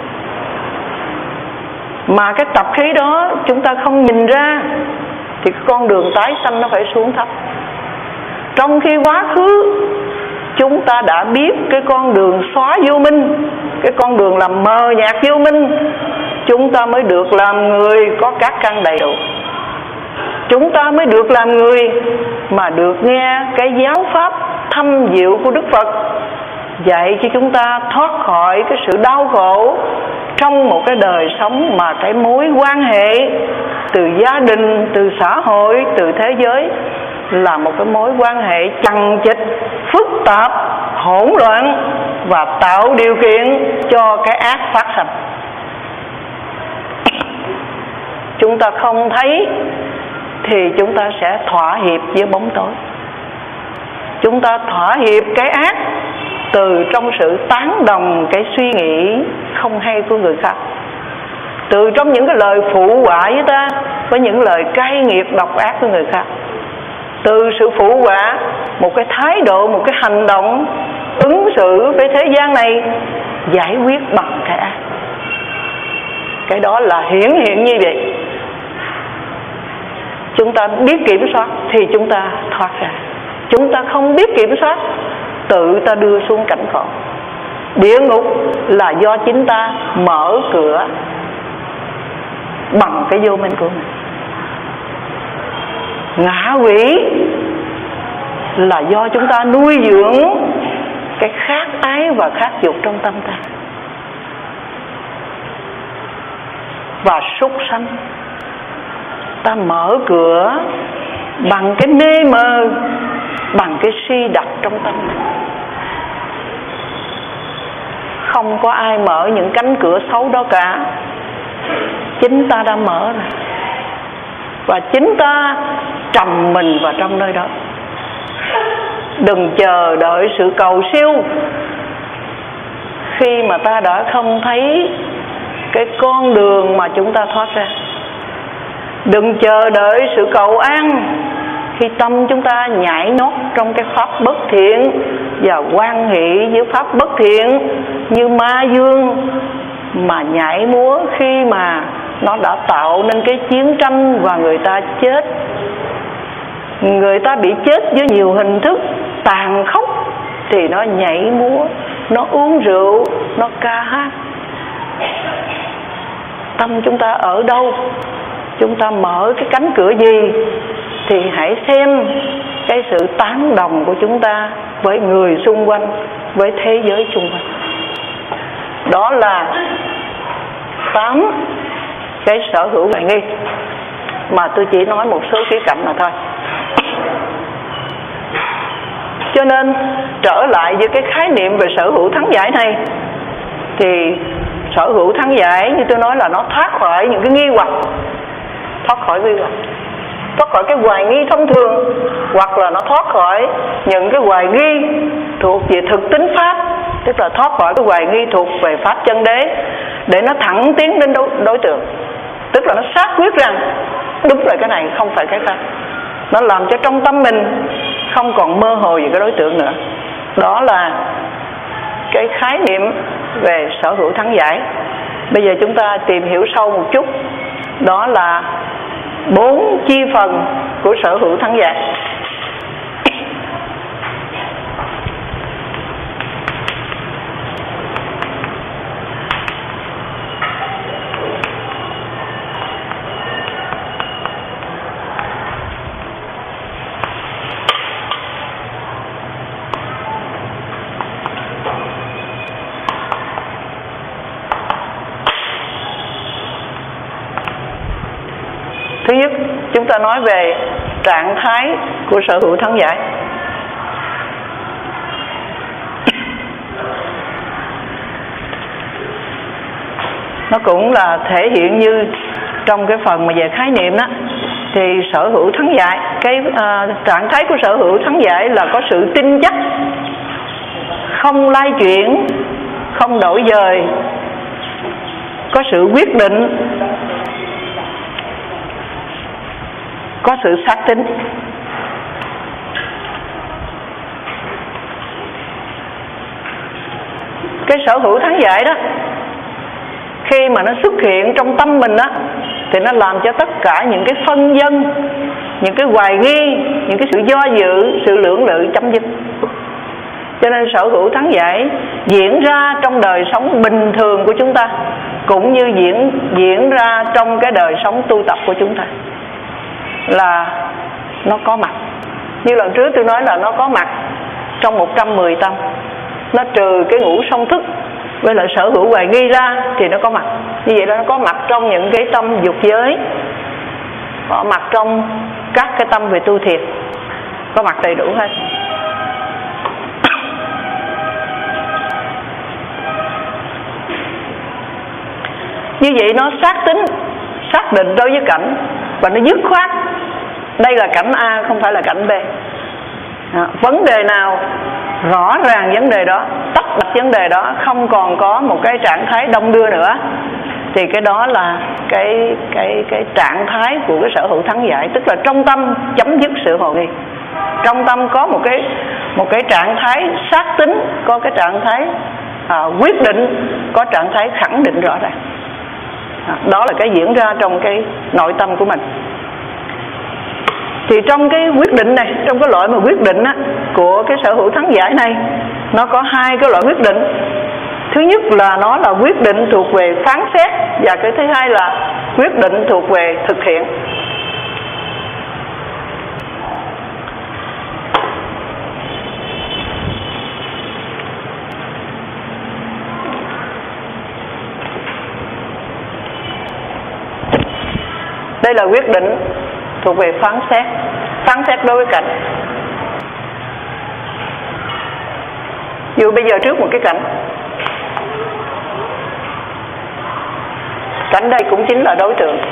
mà cái tập khí đó chúng ta không nhìn ra thì con đường tái sanh nó phải xuống thấp. Trong khi quá khứ chúng ta đã biết cái con đường xóa vô minh, cái con đường làm mờ nhạt vô minh, chúng ta mới được làm người có các căn đầy đủ. Chúng ta mới được làm người mà được nghe cái giáo pháp thâm diệu của Đức Phật dạy cho chúng ta thoát khỏi cái sự đau khổ trong một cái đời sống mà cái mối quan hệ từ gia đình, từ xã hội, từ thế giới là một cái mối quan hệ chằng chịt, phức tạp, hỗn loạn và tạo điều kiện cho cái ác phát sinh. Chúng ta không thấy thì chúng ta sẽ thỏa hiệp với bóng tối. Chúng ta thỏa hiệp cái ác từ trong sự tán đồng cái suy nghĩ không hay của người khác, từ trong những cái lời phụ họa với ta, với những lời cay nghiệt độc ác của người khác, từ sự phụ họa một cái thái độ, một cái hành động ứng xử với thế gian này giải quyết bằng cái ác. Cái đó là hiển hiện như vậy. Chúng ta biết kiểm soát thì chúng ta thoát ra. Chúng ta không biết kiểm soát, tự ta đưa xuống cảnh khổ. Địa ngục là do chính ta mở cửa bằng cái vô minh của mình. Ngạ quỷ là do chúng ta nuôi dưỡng cái khát ái và khát dục trong tâm ta. Và súc sanh, ta mở cửa bằng cái mê mờ, bằng cái si đặt trong tâm. Không có ai mở những cánh cửa xấu đó cả, chính ta đã mở rồi, và chính ta trầm mình vào trong nơi đó. Đừng chờ đợi sự cầu siêu khi mà ta đã không thấy cái con đường mà chúng ta thoát ra. Đừng chờ đợi sự cầu an khi tâm chúng ta nhảy nhót trong cái pháp bất thiện và hoan hỷ với pháp bất thiện như ma dương mà nhảy múa khi mà nó đã tạo nên cái chiến tranh và người ta chết. Người ta bị chết với nhiều hình thức tàn khốc thì nó nhảy múa, nó uống rượu, nó ca hát. Tâm chúng ta ở đâu, chúng ta mở cái cánh cửa gì thì hãy xem cái sự tán đồng của chúng ta với người xung quanh, với thế giới xung quanh. Đó là 8 cái sở hữu hoài nghi mà tôi chỉ nói một số khía cạnh mà thôi. Cho nên trở lại với cái khái niệm về sở hữu thắng giải này, thì sở hữu thắng giải như tôi nói là nó thoát khỏi những cái nghi hoặc, thoát khỏi nghi hoặc, thoát khỏi cái hoài nghi thông thường, hoặc là nó thoát khỏi những cái hoài nghi thuộc về thực tính pháp, tức là thoát khỏi cái hoài nghi thuộc về pháp chân đế, để nó thẳng tiến đến đối tượng, tức là nó xác quyết rằng đúng là cái này, không phải cái khác. Nó làm cho trong tâm mình không còn mơ hồ về cái đối tượng nữa. Đó là cái khái niệm về sở hữu thắng giải. Bây giờ chúng ta tìm hiểu sâu một chút, đó là 4 chi phần của sở hữu thắng giải. Thứ nhất, chúng ta nói về trạng thái của sở hữu thắng giải. Nó cũng là thể hiện như trong cái phần mà về khái niệm đó, thì sở hữu thắng giải, cái trạng thái của sở hữu thắng giải là có sự tin chắc, không lay chuyển, không đổi dời, có sự quyết định, có sự xác tín. Cái sở hữu thắng giải đó, khi mà nó xuất hiện trong tâm mình đó, thì nó làm cho tất cả những cái phân vân, những cái hoài nghi, những cái sự do dự, sự lưỡng lự chấm dứt. Cho nên sở hữu thắng giải diễn ra trong đời sống bình thường của chúng ta, cũng như diễn ra trong cái đời sống tu tập của chúng ta, là nó có mặt. Như lần trước tôi nói là nó có mặt trong 110 tâm. Nó trừ cái ngũ song thức với lại sở hữu hoài nghi ra thì nó có mặt. Như vậy đó, nó có mặt trong những cái tâm dục giới, có mặt trong các cái tâm về tu thiền, có mặt đầy đủ hết. Như vậy nó xác tính, xác định đối với cảnh, và nó dứt khoát đây là cảnh A, không phải là cảnh B. Vấn đề nào rõ ràng vấn đề đó, tách bạch vấn đề đó, không còn có một cái trạng thái đông đưa nữa, thì cái đó là cái trạng thái của cái sở hữu thắng giải. Tức là trong tâm chấm dứt sự hồ nghi, trong tâm có một cái trạng thái xác tính, có cái trạng thái quyết định, có trạng thái khẳng định rõ ràng. Đó là cái diễn ra trong cái nội tâm của mình. Thì trong cái quyết định này, trong cái loại mà quyết định á, của cái sở hữu thắng giải này, nó có 2 cái loại quyết định. Thứ nhất là nó là quyết định thuộc về phán xét, và cái thứ hai là quyết định thuộc về thực hiện. Đây là quyết định thuộc về phán xét. phán xét đối với cảnh. Dù bây giờ trước một cái cảnh đây cũng chính là đối tượng.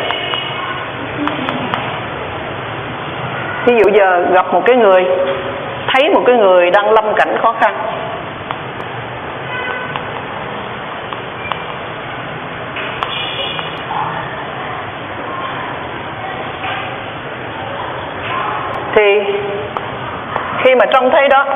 Ví dụ giờ gặp một cái người, thấy một cái người đang lâm cảnh khó khăn, thì khi mà trông thấy đó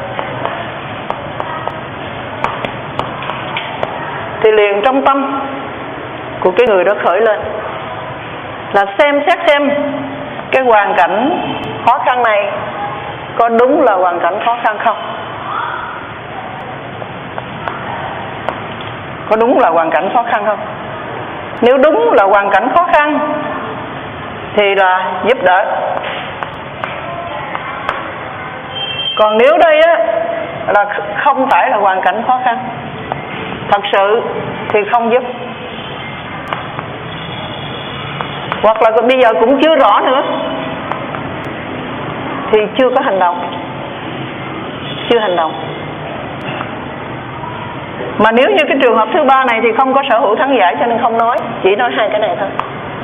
thì liền trong tâm của cái người đó khởi lên là xem xét xem cái hoàn cảnh khó khăn này có đúng là hoàn cảnh khó khăn không, có đúng là hoàn cảnh khó khăn không. Nếu đúng là hoàn cảnh khó khăn thì là giúp đỡ. Còn nếu đây á là không phải là hoàn cảnh khó khăn thật sự thì không giúp. Hoặc là bây giờ cũng chưa rõ nữa thì chưa có hành động, chưa hành động. Mà nếu như cái trường hợp thứ ba này thì không có sở hữu thắng giải cho nên không nói, chỉ nói hai cái này thôi.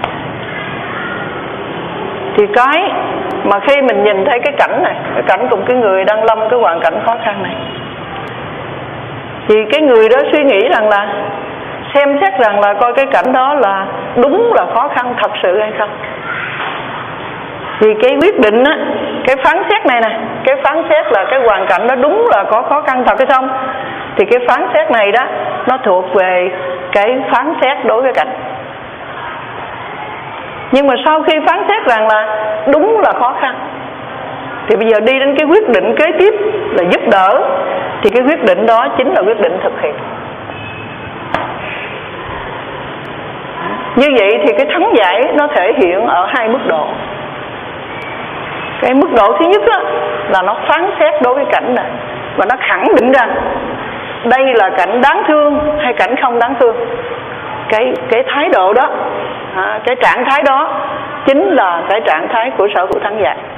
Thì cái mà khi mình nhìn thấy cái cảnh này, cái cảnh cùng cái người đang lâm cái hoàn cảnh khó khăn này, thì cái người đó suy nghĩ rằng là xem xét rằng là coi cái cảnh đó là đúng là khó khăn thật sự hay không. Thì cái quyết định á, cái phán xét này nè, cái phán xét là cái hoàn cảnh đó đúng là có khó khăn thật hay không, thì cái phán xét này đó nó thuộc về cái phán xét đối với cảnh. Nhưng mà sau khi phán xét rằng là đúng là khó khăn thì bây giờ đi đến cái quyết định kế tiếp là giúp đỡ, thì cái quyết định đó chính là quyết định thực hiện. Như vậy thì cái thắng giải nó thể hiện ở hai mức độ. Cái mức độ thứ nhất á, là nó phán xét đối với cảnh này và nó khẳng định rằng đây là cảnh đáng thương hay cảnh không đáng thương. Cái thái độ đó, cái trạng thái đó chính là cái trạng thái của sở hữu thắng giải.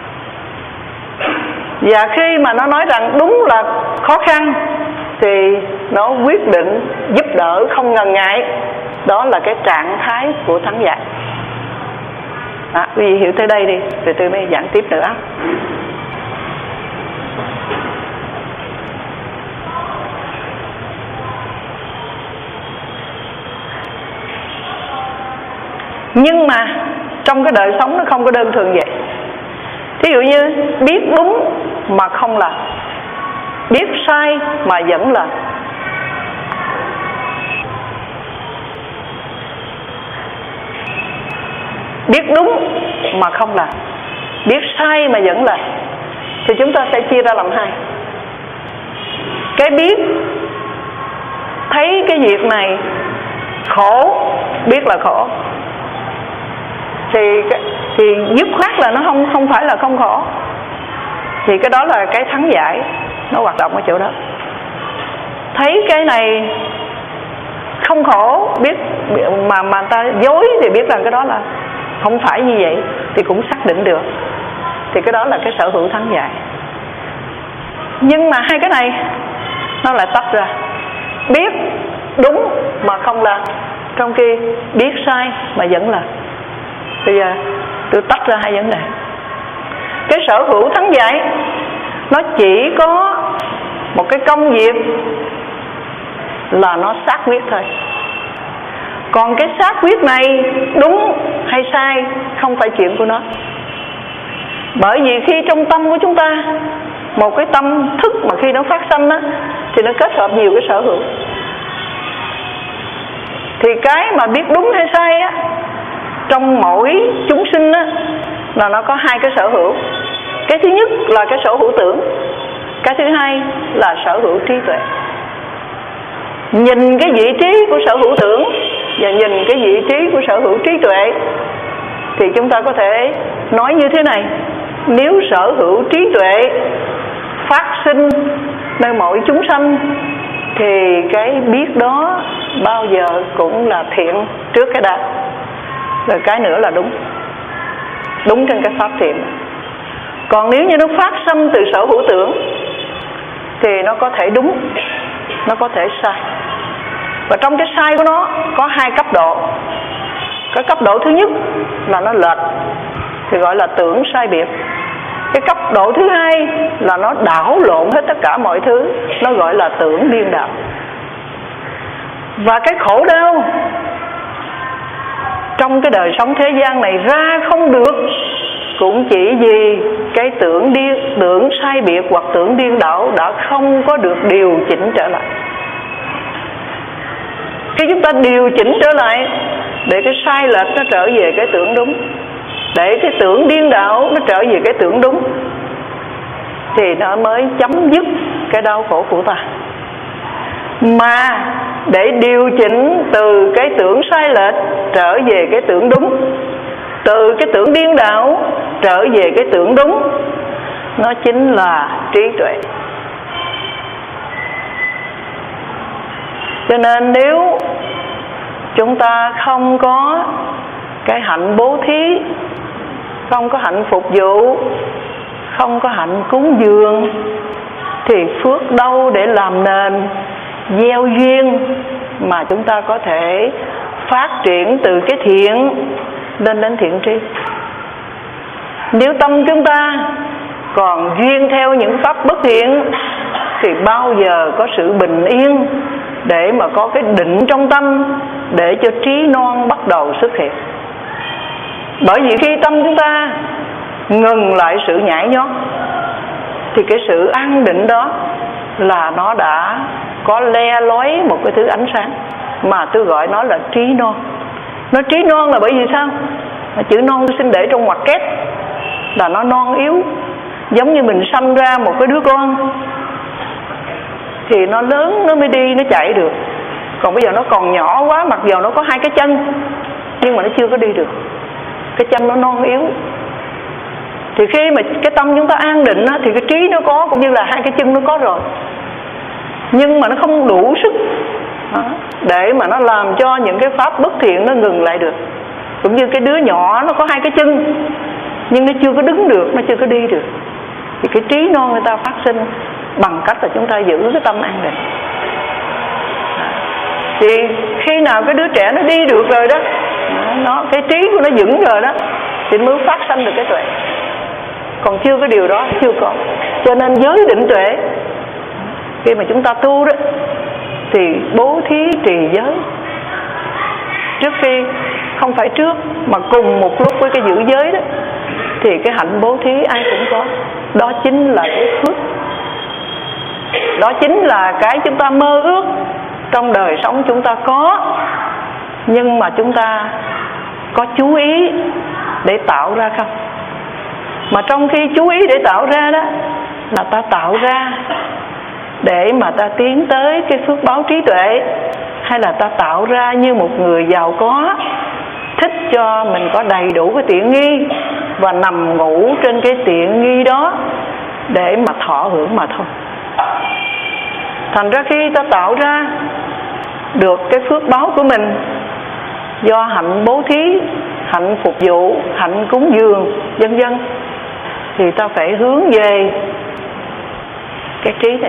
Và khi mà nó nói rằng đúng là khó khăn thì nó quyết định giúp đỡ không ngần ngại. Đó là cái trạng thái của thắng giải. Quý vị hiểu tới đây đi, rồi tôi mới giảng tiếp nữa. Nhưng mà trong cái đời sống nó không có đơn thuần vậy. Thí dụ như biết đúng mà không làm, biết sai mà vẫn làm. Biết đúng mà không làm, biết sai mà vẫn làm, thì chúng ta sẽ chia ra làm hai. Cái biết thấy cái việc này khổ, biết là khổ, thì dứt khoát là nó không phải là không khổ, thì cái đó là cái thắng giải nó hoạt động ở chỗ đó. Thấy cái này không khổ, biết mà ta dối thì biết rằng cái đó là không phải như vậy, thì cũng xác định được, thì cái đó là cái sở hữu thắng giải. Nhưng mà hai cái này nó lại tách ra, biết đúng mà không làm, trong khi biết sai mà vẫn làm. Bây giờ tôi tách ra hai vấn đề. Cái sở hữu thắng giải nó chỉ có một cái công việc là nó xác quyết thôi. Còn cái xác quyết này đúng hay sai không phải chuyện của nó. Bởi vì khi trong tâm của chúng ta, một cái tâm thức mà khi nó phát sanh á, thì nó kết hợp nhiều cái sở hữu. Thì cái mà biết đúng hay sai á, trong mỗi chúng sinh á, là nó có hai cái sở hữu. Cái thứ nhất là cái sở hữu tưởng, cái thứ hai là sở hữu trí tuệ. Nhìn cái vị trí của sở hữu tưởng và nhìn cái vị trí của sở hữu trí tuệ, thì chúng ta có thể nói như thế này: nếu sở hữu trí tuệ phát sinh nơi mỗi chúng sanh thì cái biết đó bao giờ cũng là thiện trước cái đã. Rồi cái nữa là đúng, đúng trên cái pháp thiện. Còn nếu như nó phát sinh từ sở hữu tưởng thì nó có thể đúng, nó có thể sai. Và trong cái sai của nó có hai cấp độ. Cái cấp độ thứ nhất là nó lệch thì gọi là tưởng sai biệt. Cái cấp độ thứ hai là nó đảo lộn hết tất cả mọi thứ, nó gọi là tưởng điên đảo. Và cái khổ đau trong cái đời sống thế gian này ra không được cũng chỉ vì cái tưởng sai biệt hoặc tưởng điên đảo đã không có được điều chỉnh trở lại. Khi chúng ta điều chỉnh trở lại để cái sai lệch nó trở về cái tưởng đúng, để cái tưởng điên đảo nó trở về cái tưởng đúng, thì nó mới chấm dứt cái đau khổ của ta. Mà để điều chỉnh từ cái tưởng sai lệch trở về cái tưởng đúng, từ cái tưởng điên đảo trở về cái tưởng đúng, nó chính là trí tuệ. Cho nên nếu chúng ta không có cái hạnh bố thí, không có hạnh phục vụ, không có hạnh cúng dường, thì phước đâu để làm nền gieo duyên mà chúng ta có thể phát triển từ cái thiện lên đến thiện tri. Nếu tâm chúng ta còn duyên theo những pháp bất thiện thì bao giờ có sự bình yên để mà có cái định trong tâm, để cho trí non bắt đầu xuất hiện. Bởi vì khi tâm chúng ta ngừng lại sự nhảy nhót thì cái sự an định đó là nó đã có le lói một cái thứ ánh sáng mà tôi gọi nó là trí non. Nó trí non là bởi vì sao? Chữ non tôi xin để trong ngoặc kép là nó non yếu. Giống như mình sanh ra một cái đứa con thì nó lớn nó mới đi, nó chạy được. Còn bây giờ nó còn nhỏ quá, mặc dù nó có hai cái chân nhưng mà nó chưa có đi được, cái chân nó non yếu. Thì khi mà cái tâm chúng ta an định thì cái trí nó có, cũng như là hai cái chân nó có rồi, nhưng mà nó không đủ sức để mà nó làm cho những cái pháp bất thiện nó ngừng lại được. Cũng như cái đứa nhỏ nó có hai cái chân nhưng nó chưa có đứng được, nó chưa có đi được. Thì cái trí non người ta phát sinh bằng cách là chúng ta giữ cái tâm an định. Thì khi nào cái đứa trẻ nó đi được rồi đó, cái trí của nó vững rồi đó, thì mới phát sinh được cái tuệ. Còn chưa có điều đó, chưa có. Cho nên giới định tuệ, khi mà chúng ta tu đó thì bố thí trì giới. Trước khi, không phải trước mà cùng một lúc với cái giữ giới đó, thì cái hạnh bố thí ai cũng có. Đó chính là cái phước, đó chính là cái chúng ta mơ ước trong đời sống chúng ta có. Nhưng mà chúng ta có chú ý để tạo ra không? Mà trong khi chú ý để tạo ra đó là ta tạo ra để mà ta tiến tới cái phước báo trí tuệ, hay là ta tạo ra như một người giàu có, thích cho mình có đầy đủ cái tiện nghi và nằm ngủ trên cái tiện nghi đó để mà thọ hưởng mà thôi. Thành ra khi ta tạo ra được cái phước báo của mình do hạnh bố thí, hạnh phục vụ, hạnh cúng dường, vân vân, thì ta phải hướng về cái trí này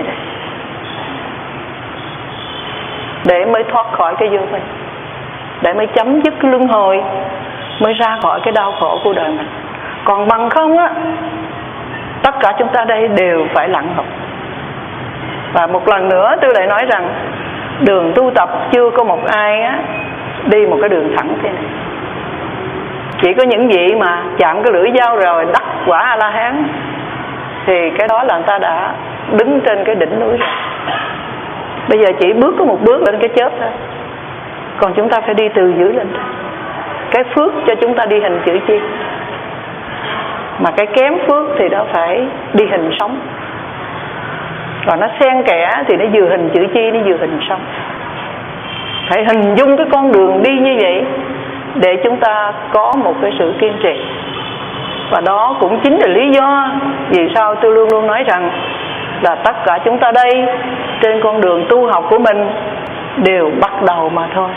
để mới thoát khỏi cái vô minh, để mới chấm dứt cái luân hồi, mới ra khỏi cái đau khổ của đời mình. Còn bằng không á, tất cả chúng ta đây đều phải lặn học. Và một lần nữa tôi lại nói rằng đường tu tập chưa có một ai á đi một cái đường thẳng thế này. Chỉ có những vị mà chạm cái lưỡi dao rồi đắc quả A-la-hán thì cái đó là người ta đã đứng trên cái đỉnh núi rồi. Bây giờ chỉ bước có một bước lên cái chớp thôi. Còn chúng ta phải đi từ dưới lên trên. Cái phước cho chúng ta đi hình chữ chi, mà cái kém phước thì nó phải đi hình sống. Và nó xen kẽ thì nó vừa hình chữ chi, nó vừa hình sống. Phải hình dung cái con đường đi như vậy để chúng ta có một cái sự kiên trì. Và đó cũng chính là lý do vì sao tôi luôn luôn nói rằng là tất cả chúng ta đây trên con đường tu học của mình đều bắt đầu mà thôi.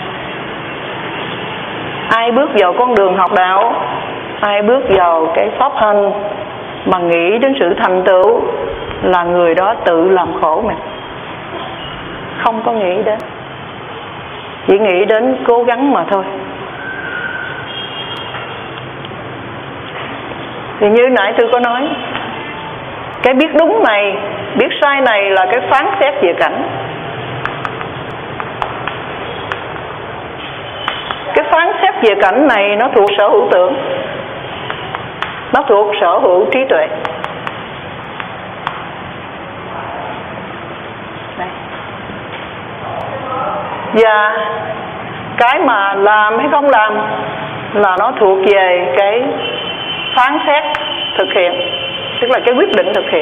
Ai bước vào con đường học đạo, ai bước vào cái pháp hành mà nghĩ đến sự thành tựu là người đó tự làm khổ mình. Không có nghĩ đến, chỉ nghĩ đến cố gắng mà thôi. Thì như nãy tôi có nói, cái biết đúng này, biết sai này là cái phán xét về cảnh. Cái phán xét về cảnh này nó thuộc sở hữu tưởng, nó thuộc sở hữu trí tuệ. Đây. Và cái mà làm hay không làm là nó thuộc về cái phán xét thực hiện, tức là cái quyết định thực hiện.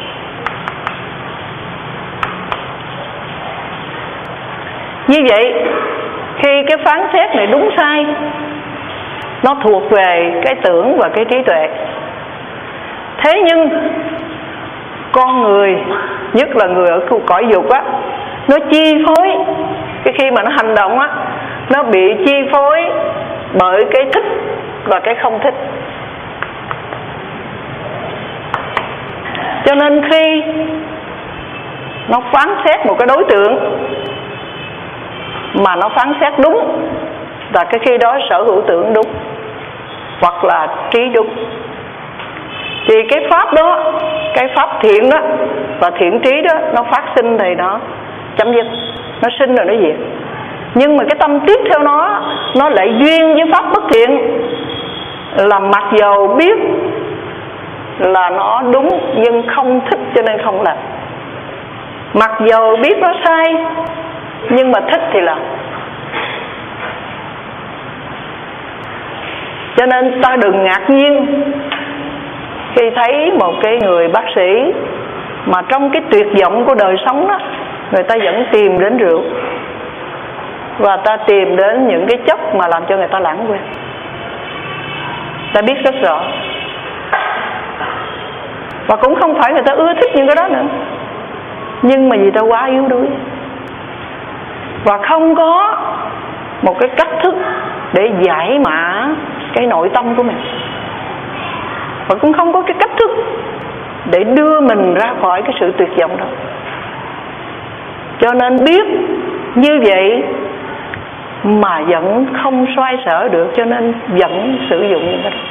Như vậy khi cái phán xét này đúng sai, nó thuộc về cái tưởng và cái trí tuệ. Thế nhưng con người, nhất là người ở cõi dục á, nó chi phối, cái khi mà nó hành động á, nó bị chi phối bởi cái thích và cái không thích. Cho nên khi nó phán xét một cái đối tượng mà nó phán xét đúng, là cái khi đó sở hữu tưởng đúng hoặc là trí đúng. Thì cái pháp đó, cái pháp thiện đó và thiện trí đó, nó phát sinh thì nó chấm dứt, nó sinh rồi nó diệt. Nhưng mà cái tâm tiếp theo nó lại duyên với pháp bất thiện, là mặc dầu biết là nó đúng nhưng không thích cho nên không làm, mặc dầu biết nó sai nhưng mà thích thì làm. Cho nên ta đừng ngạc nhiên khi thấy một cái người bác sĩ mà trong cái tuyệt vọng của đời sống đó, người ta vẫn tìm đến rượu và ta tìm đến những cái chất mà làm cho người ta lãng quên. Ta biết rất rõ, và cũng không phải người ta ưa thích những cái đó nữa, nhưng mà vì ta quá yếu đuối và không có một cái cách thức để giải mã cái nội tâm của mình, và cũng không có cái cách thức để đưa mình ra khỏi cái sự tuyệt vọng đó. Cho nên biết như vậy mà vẫn không xoay sở được, cho nên vẫn sử dụng những cái đó.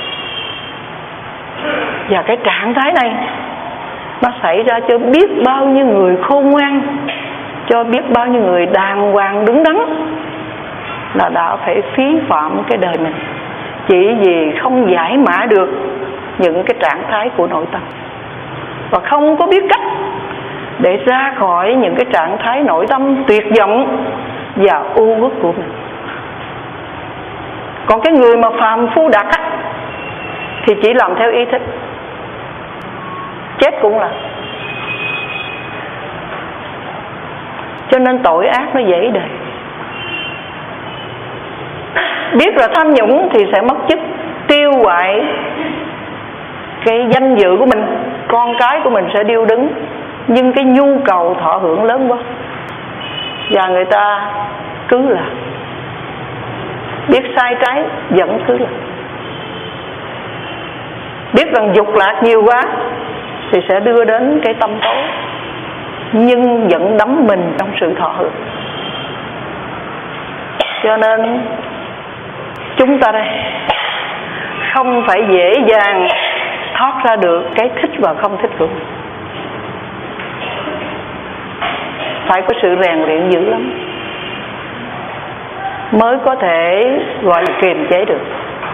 Và cái trạng thái này nó xảy ra cho biết bao nhiêu người khôn ngoan, cho biết bao nhiêu người đàng hoàng đứng đắn là đã phải phí phạm cái đời mình chỉ vì không giải mã được những cái trạng thái của nội tâm, và không có biết cách để ra khỏi những cái trạng thái nội tâm tuyệt vọng và u uất của mình. Còn cái người mà phàm phu đạt á thì chỉ làm theo ý thích, chết cũng là. Cho nên tội ác nó dễ đời. Biết là tham nhũng thì sẽ mất chức, tiêu hoại cái danh dự của mình, con cái của mình sẽ điêu đứng. Nhưng cái nhu cầu thọ hưởng lớn quá và người ta cứ làm, biết sai trái vẫn cứ làm. Biết rằng dục lạc nhiều quá thì sẽ đưa đến cái tâm tối, nhưng vẫn đắm mình trong sự thọ hưởng. Cho nên chúng ta đây không phải dễ dàng thoát ra được cái thích và không thích của mình, phải có sự rèn luyện dữ lắm mới có thể gọi là kiềm chế được.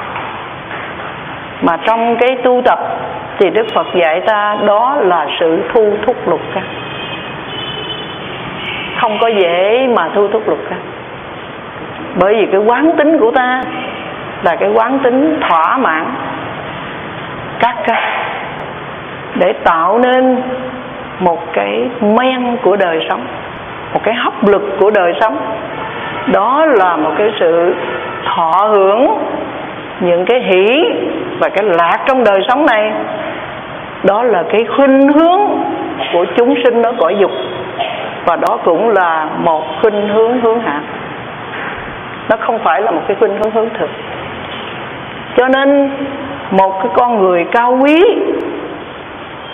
Mà trong cái tu tập thì Đức Phật dạy ta đó là sự thu thúc lục căn. Không có dễ mà thu thúc lục căn, bởi vì cái quán tính của ta là cái quán tính thỏa mãn các cái, để tạo nên một cái men của đời sống, một cái hấp lực của đời sống. Đó là một cái sự thọ hưởng những cái hỷ và cái lạc trong đời sống này. Đó là cái khuynh hướng của chúng sinh ở cõi dục, và đó cũng là một khuynh hướng hướng hạ. Nó không phải là một cái khuynh hướng hướng thực. Cho nên một cái con người cao quý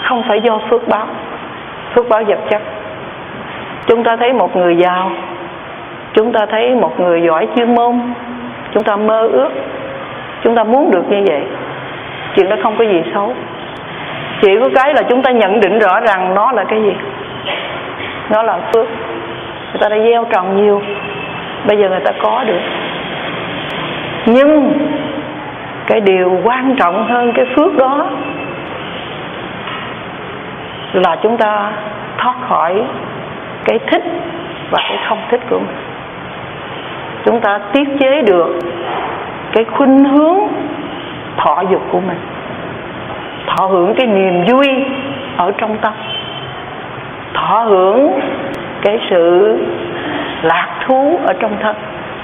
không phải do phước báo vật chất. Chúng ta thấy một người giàu, chúng ta thấy một người giỏi chuyên môn, chúng ta mơ ước, chúng ta muốn được như vậy. Chuyện đó không có gì xấu. Chỉ có cái là chúng ta nhận định rõ ràng nó là cái gì. Nó là phước. Người ta đã gieo trồng nhiều, bây giờ người ta có được. Nhưng cái điều quan trọng hơn cái phước đó là chúng ta thoát khỏi cái thích và cái không thích của mình. Chúng ta tiết chế được cái khuynh hướng thọ dục của mình, thọ hưởng cái niềm vui ở trong tâm, thọ hưởng cái sự lạc thú ở trong thân.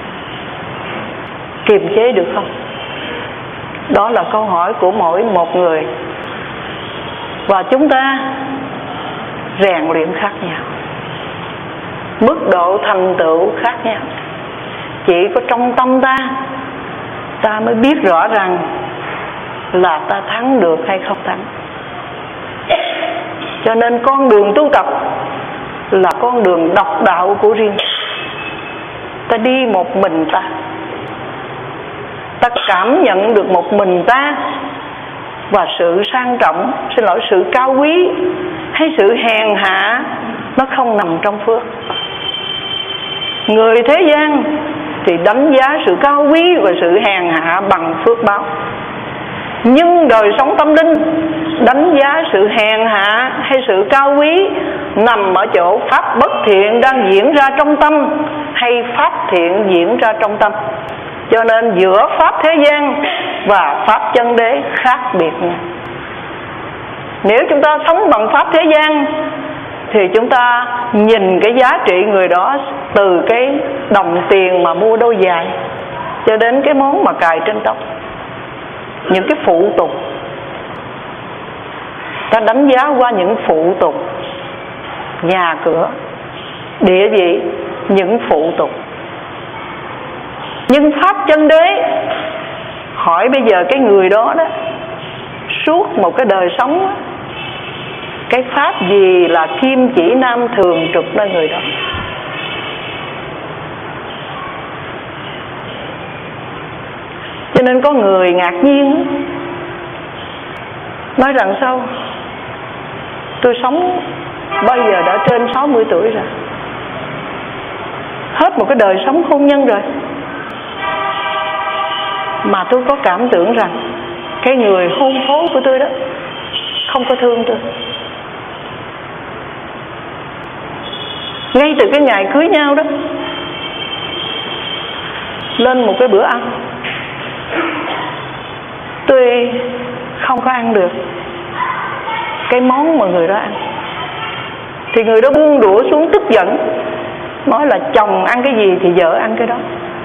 Kiềm chế được không? Đó là câu hỏi của mỗi một người. Và chúng ta rèn luyện khác nhau, mức độ thành tựu khác nhau. Chỉ có trong tâm ta mới biết rõ rằng là ta thắng được hay không thắng. Cho nên con đường tu tập là con đường độc đạo của riêng ta. Đi một mình ta cảm nhận được một mình ta. Và sự sang trọng, sự cao quý hay sự hèn hạ nó không nằm trong phước. Người thế gian thì đánh giá sự cao quý và sự hèn hạ bằng phước báo. Nhưng đời sống tâm linh đánh giá sự hèn hạ hay sự cao quý nằm ở chỗ pháp bất thiện đang diễn ra trong tâm hay pháp thiện diễn ra trong tâm. Cho nên giữa pháp thế gian và pháp chân đế khác biệt nhau. Nếu chúng ta sống bằng pháp thế gian thì chúng ta nhìn cái giá trị người đó từ cái đồng tiền mà mua đôi giày cho đến cái món mà cài trên tóc, những cái phụ tục. Ta đánh giá qua những phụ tục, nhà cửa, địa vị, những phụ tục. Nhưng pháp chân đế hỏi bây giờ cái người đó suốt một cái đời sống đó, cái pháp gì là kim chỉ nam thường trực nơi người đó. Cho nên có người ngạc nhiên nói rằng sao tôi sống bây giờ đã trên 60 tuổi rồi, hết một cái đời sống hôn nhân rồi, mà tôi có cảm tưởng rằng cái người hôn phối của tôi đó không có thương tôi. Ngay từ cái ngày cưới nhau đó, lên một cái bữa ăn, tôi không có ăn được cái món mà người đó ăn, thì người đó buông đũa xuống tức giận, nói là chồng ăn cái gì thì vợ ăn cái đó.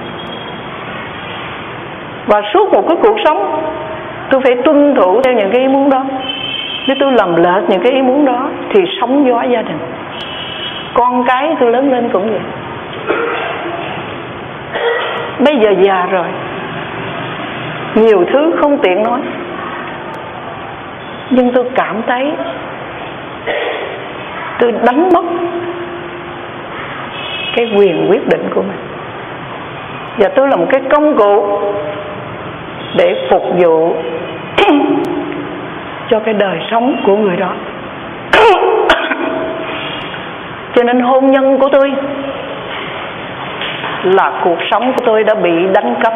Và suốt một cái cuộc sống tôi phải tuân thủ theo những cái ý muốn đó. Nếu tôi làm lệch những cái ý muốn đó thì sóng gió gia đình, con cái tôi lớn lên cũng vậy. Bây giờ già rồi, nhiều thứ không tiện nói, nhưng tôi cảm thấy tôi đánh mất cái quyền quyết định của mình. Và tôi là một cái công cụ để phục vụ cho cái đời sống của người đó. Cho nên hôn nhân của tôi là cuộc sống của tôi đã bị đánh cắp.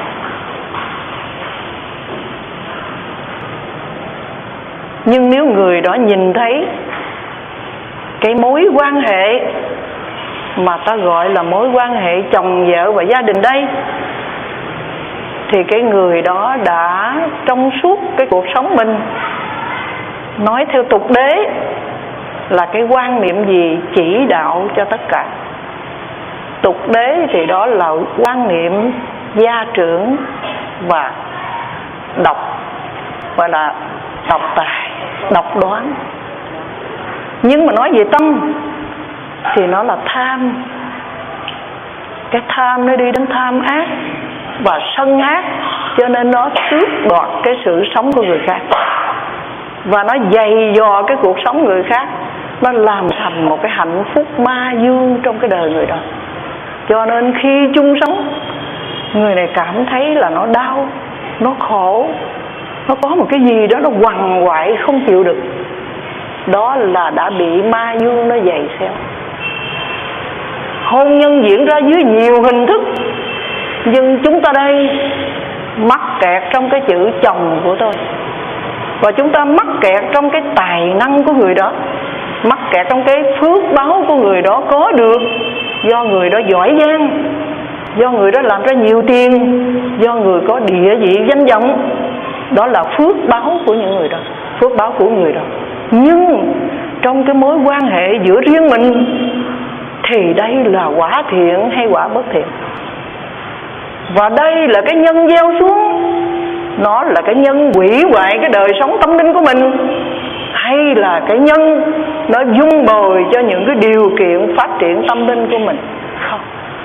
Nhưng nếu người đó nhìn thấy cái mối quan hệ mà ta gọi là mối quan hệ chồng vợ và gia đình đây, thì cái người đó đã trong suốt cái cuộc sống mình, nói theo tục đế là cái quan niệm gì chỉ đạo cho tất cả. Tục đế thì đó là quan niệm gia trưởng và gọi là độc tài, độc đoán. Nhưng mà nói về tâm thì nó là tham. Cái tham nó đi đến tham ác và sân ác, cho nên nó tước đoạt cái sự sống của người khác. và nó dày dò cái cuộc sống người khác, nó làm thành một cái hạnh phúc ma dương trong cái đời người đó. Cho nên khi chung sống, người này cảm thấy là nó đau, nó khổ, nó có một cái gì đó nó quằn quại không chịu được. Đó là đã bị ma dương nó dày xéo. Hôn nhân diễn ra dưới nhiều hình thức, nhưng chúng ta đây mắc kẹt trong cái chữ chồng của tôi, và chúng ta mắc kẹt trong cái tài năng của người đó, mắc kẹt trong cái phước báo của người đó có được do người đó giỏi giang, do người đó làm ra nhiều tiền, do người có địa vị danh vọng. Đó là phước báo của những người đó, phước báo của người đó. Nhưng trong cái mối quan hệ giữa riêng mình thì đây là quả thiện hay quả bất thiện? Và đây là cái nhân gieo xuống, nó là cái nhân hủy hoại cái đời sống tâm linh của mình, hay là cái nhân nó dung bồi cho những cái điều kiện phát triển tâm linh của mình? Không.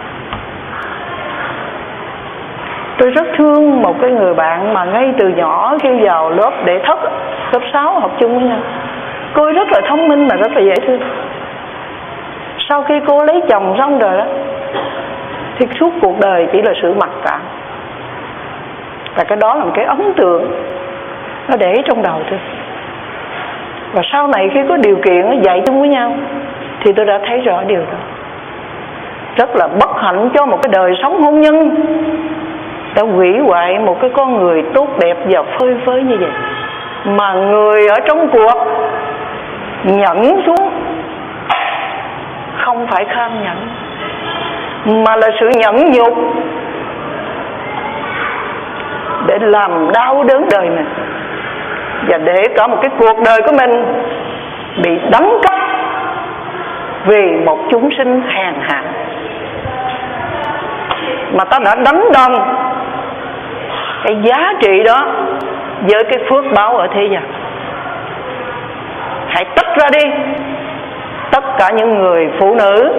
Tôi rất thương một cái người bạn mà ngay từ nhỏ khi vào lớp đệ thất, lớp 6 học chung với nhau. Cô ấy rất là thông minh mà rất là dễ thương. Sau khi cô lấy chồng xong rồi đó, thì suốt cuộc đời chỉ là sự mặc cảm. Và cái đó là một cái ấn tượng nó để trong đầu tôi. Và sau này khi có điều kiện nó dạy chung với nhau thì tôi đã thấy rõ điều đó. Rất là bất hạnh cho một cái đời sống hôn nhân, đã hủy hoại một cái con người tốt đẹp và phơi phới như vậy. Mà người ở trong cuộc nhẫn xuống, không phải kham nhẫn, mà là sự nhẫn nhục để làm đau đớn đời mình, và để cả một cái cuộc đời của mình bị đánh cắp vì một chúng sinh hèn hạ mà ta đã đánh đồng cái giá trị đó với cái phước báo ở thế gian. Hãy tách ra đi. Tất cả những người phụ nữ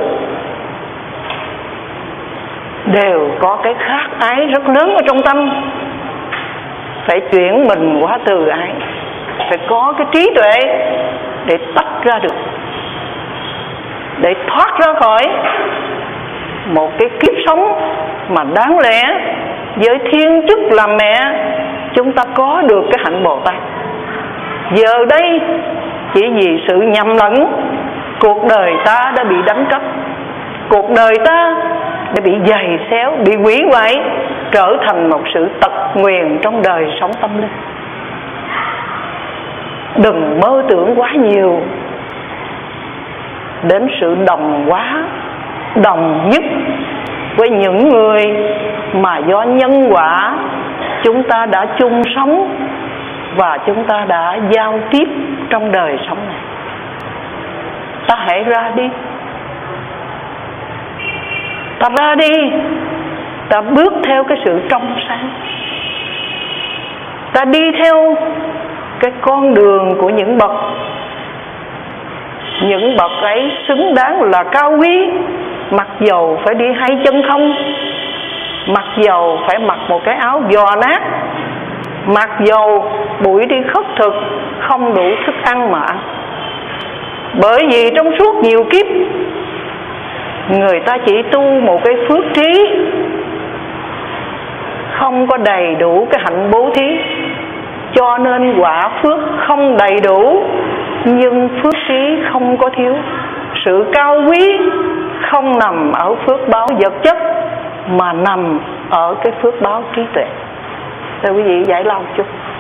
đều có cái khát ái rất lớn ở trong tâm, phải chuyển mình qua từ ái, phải có cái trí tuệ để tách ra được, để thoát ra khỏi một cái kiếp sống mà đáng lẽ với thiên chức làm mẹ chúng ta có được cái hạnh Bồ Tát. Giờ đây chỉ vì sự nhầm lẫn, cuộc đời ta đã bị đánh cắp, cuộc đời ta đã bị giày xéo, bị hủy hoại, trở thành một sự tật nguyền trong đời sống tâm linh. Đừng mơ tưởng quá nhiều đến sự đồng hóa, đồng nhất với những người mà do nhân quả chúng ta đã chung sống và chúng ta đã giao tiếp trong đời sống này. Ta hãy ra đi, ta ra đi, ta bước theo cái sự trong sáng, ta đi theo cái con đường của những bậc. Những bậc ấy xứng đáng là cao quý, mặc dầu phải đi 2 chân không, mặc dầu phải mặc một cái áo giò nát, mặc dầu buổi đi khất thực không đủ thức ăn mà ăn. Bởi vì trong suốt nhiều kiếp người ta chỉ tu một cái phước trí, không có đầy đủ cái hạnh bố thí, cho nên quả phước không đầy đủ, nhưng phước trí không có thiếu. Sự cao quý không nằm ở phước báo vật chất, mà nằm ở cái phước báo trí tuệ. Thưa quý vị, giải lao chút.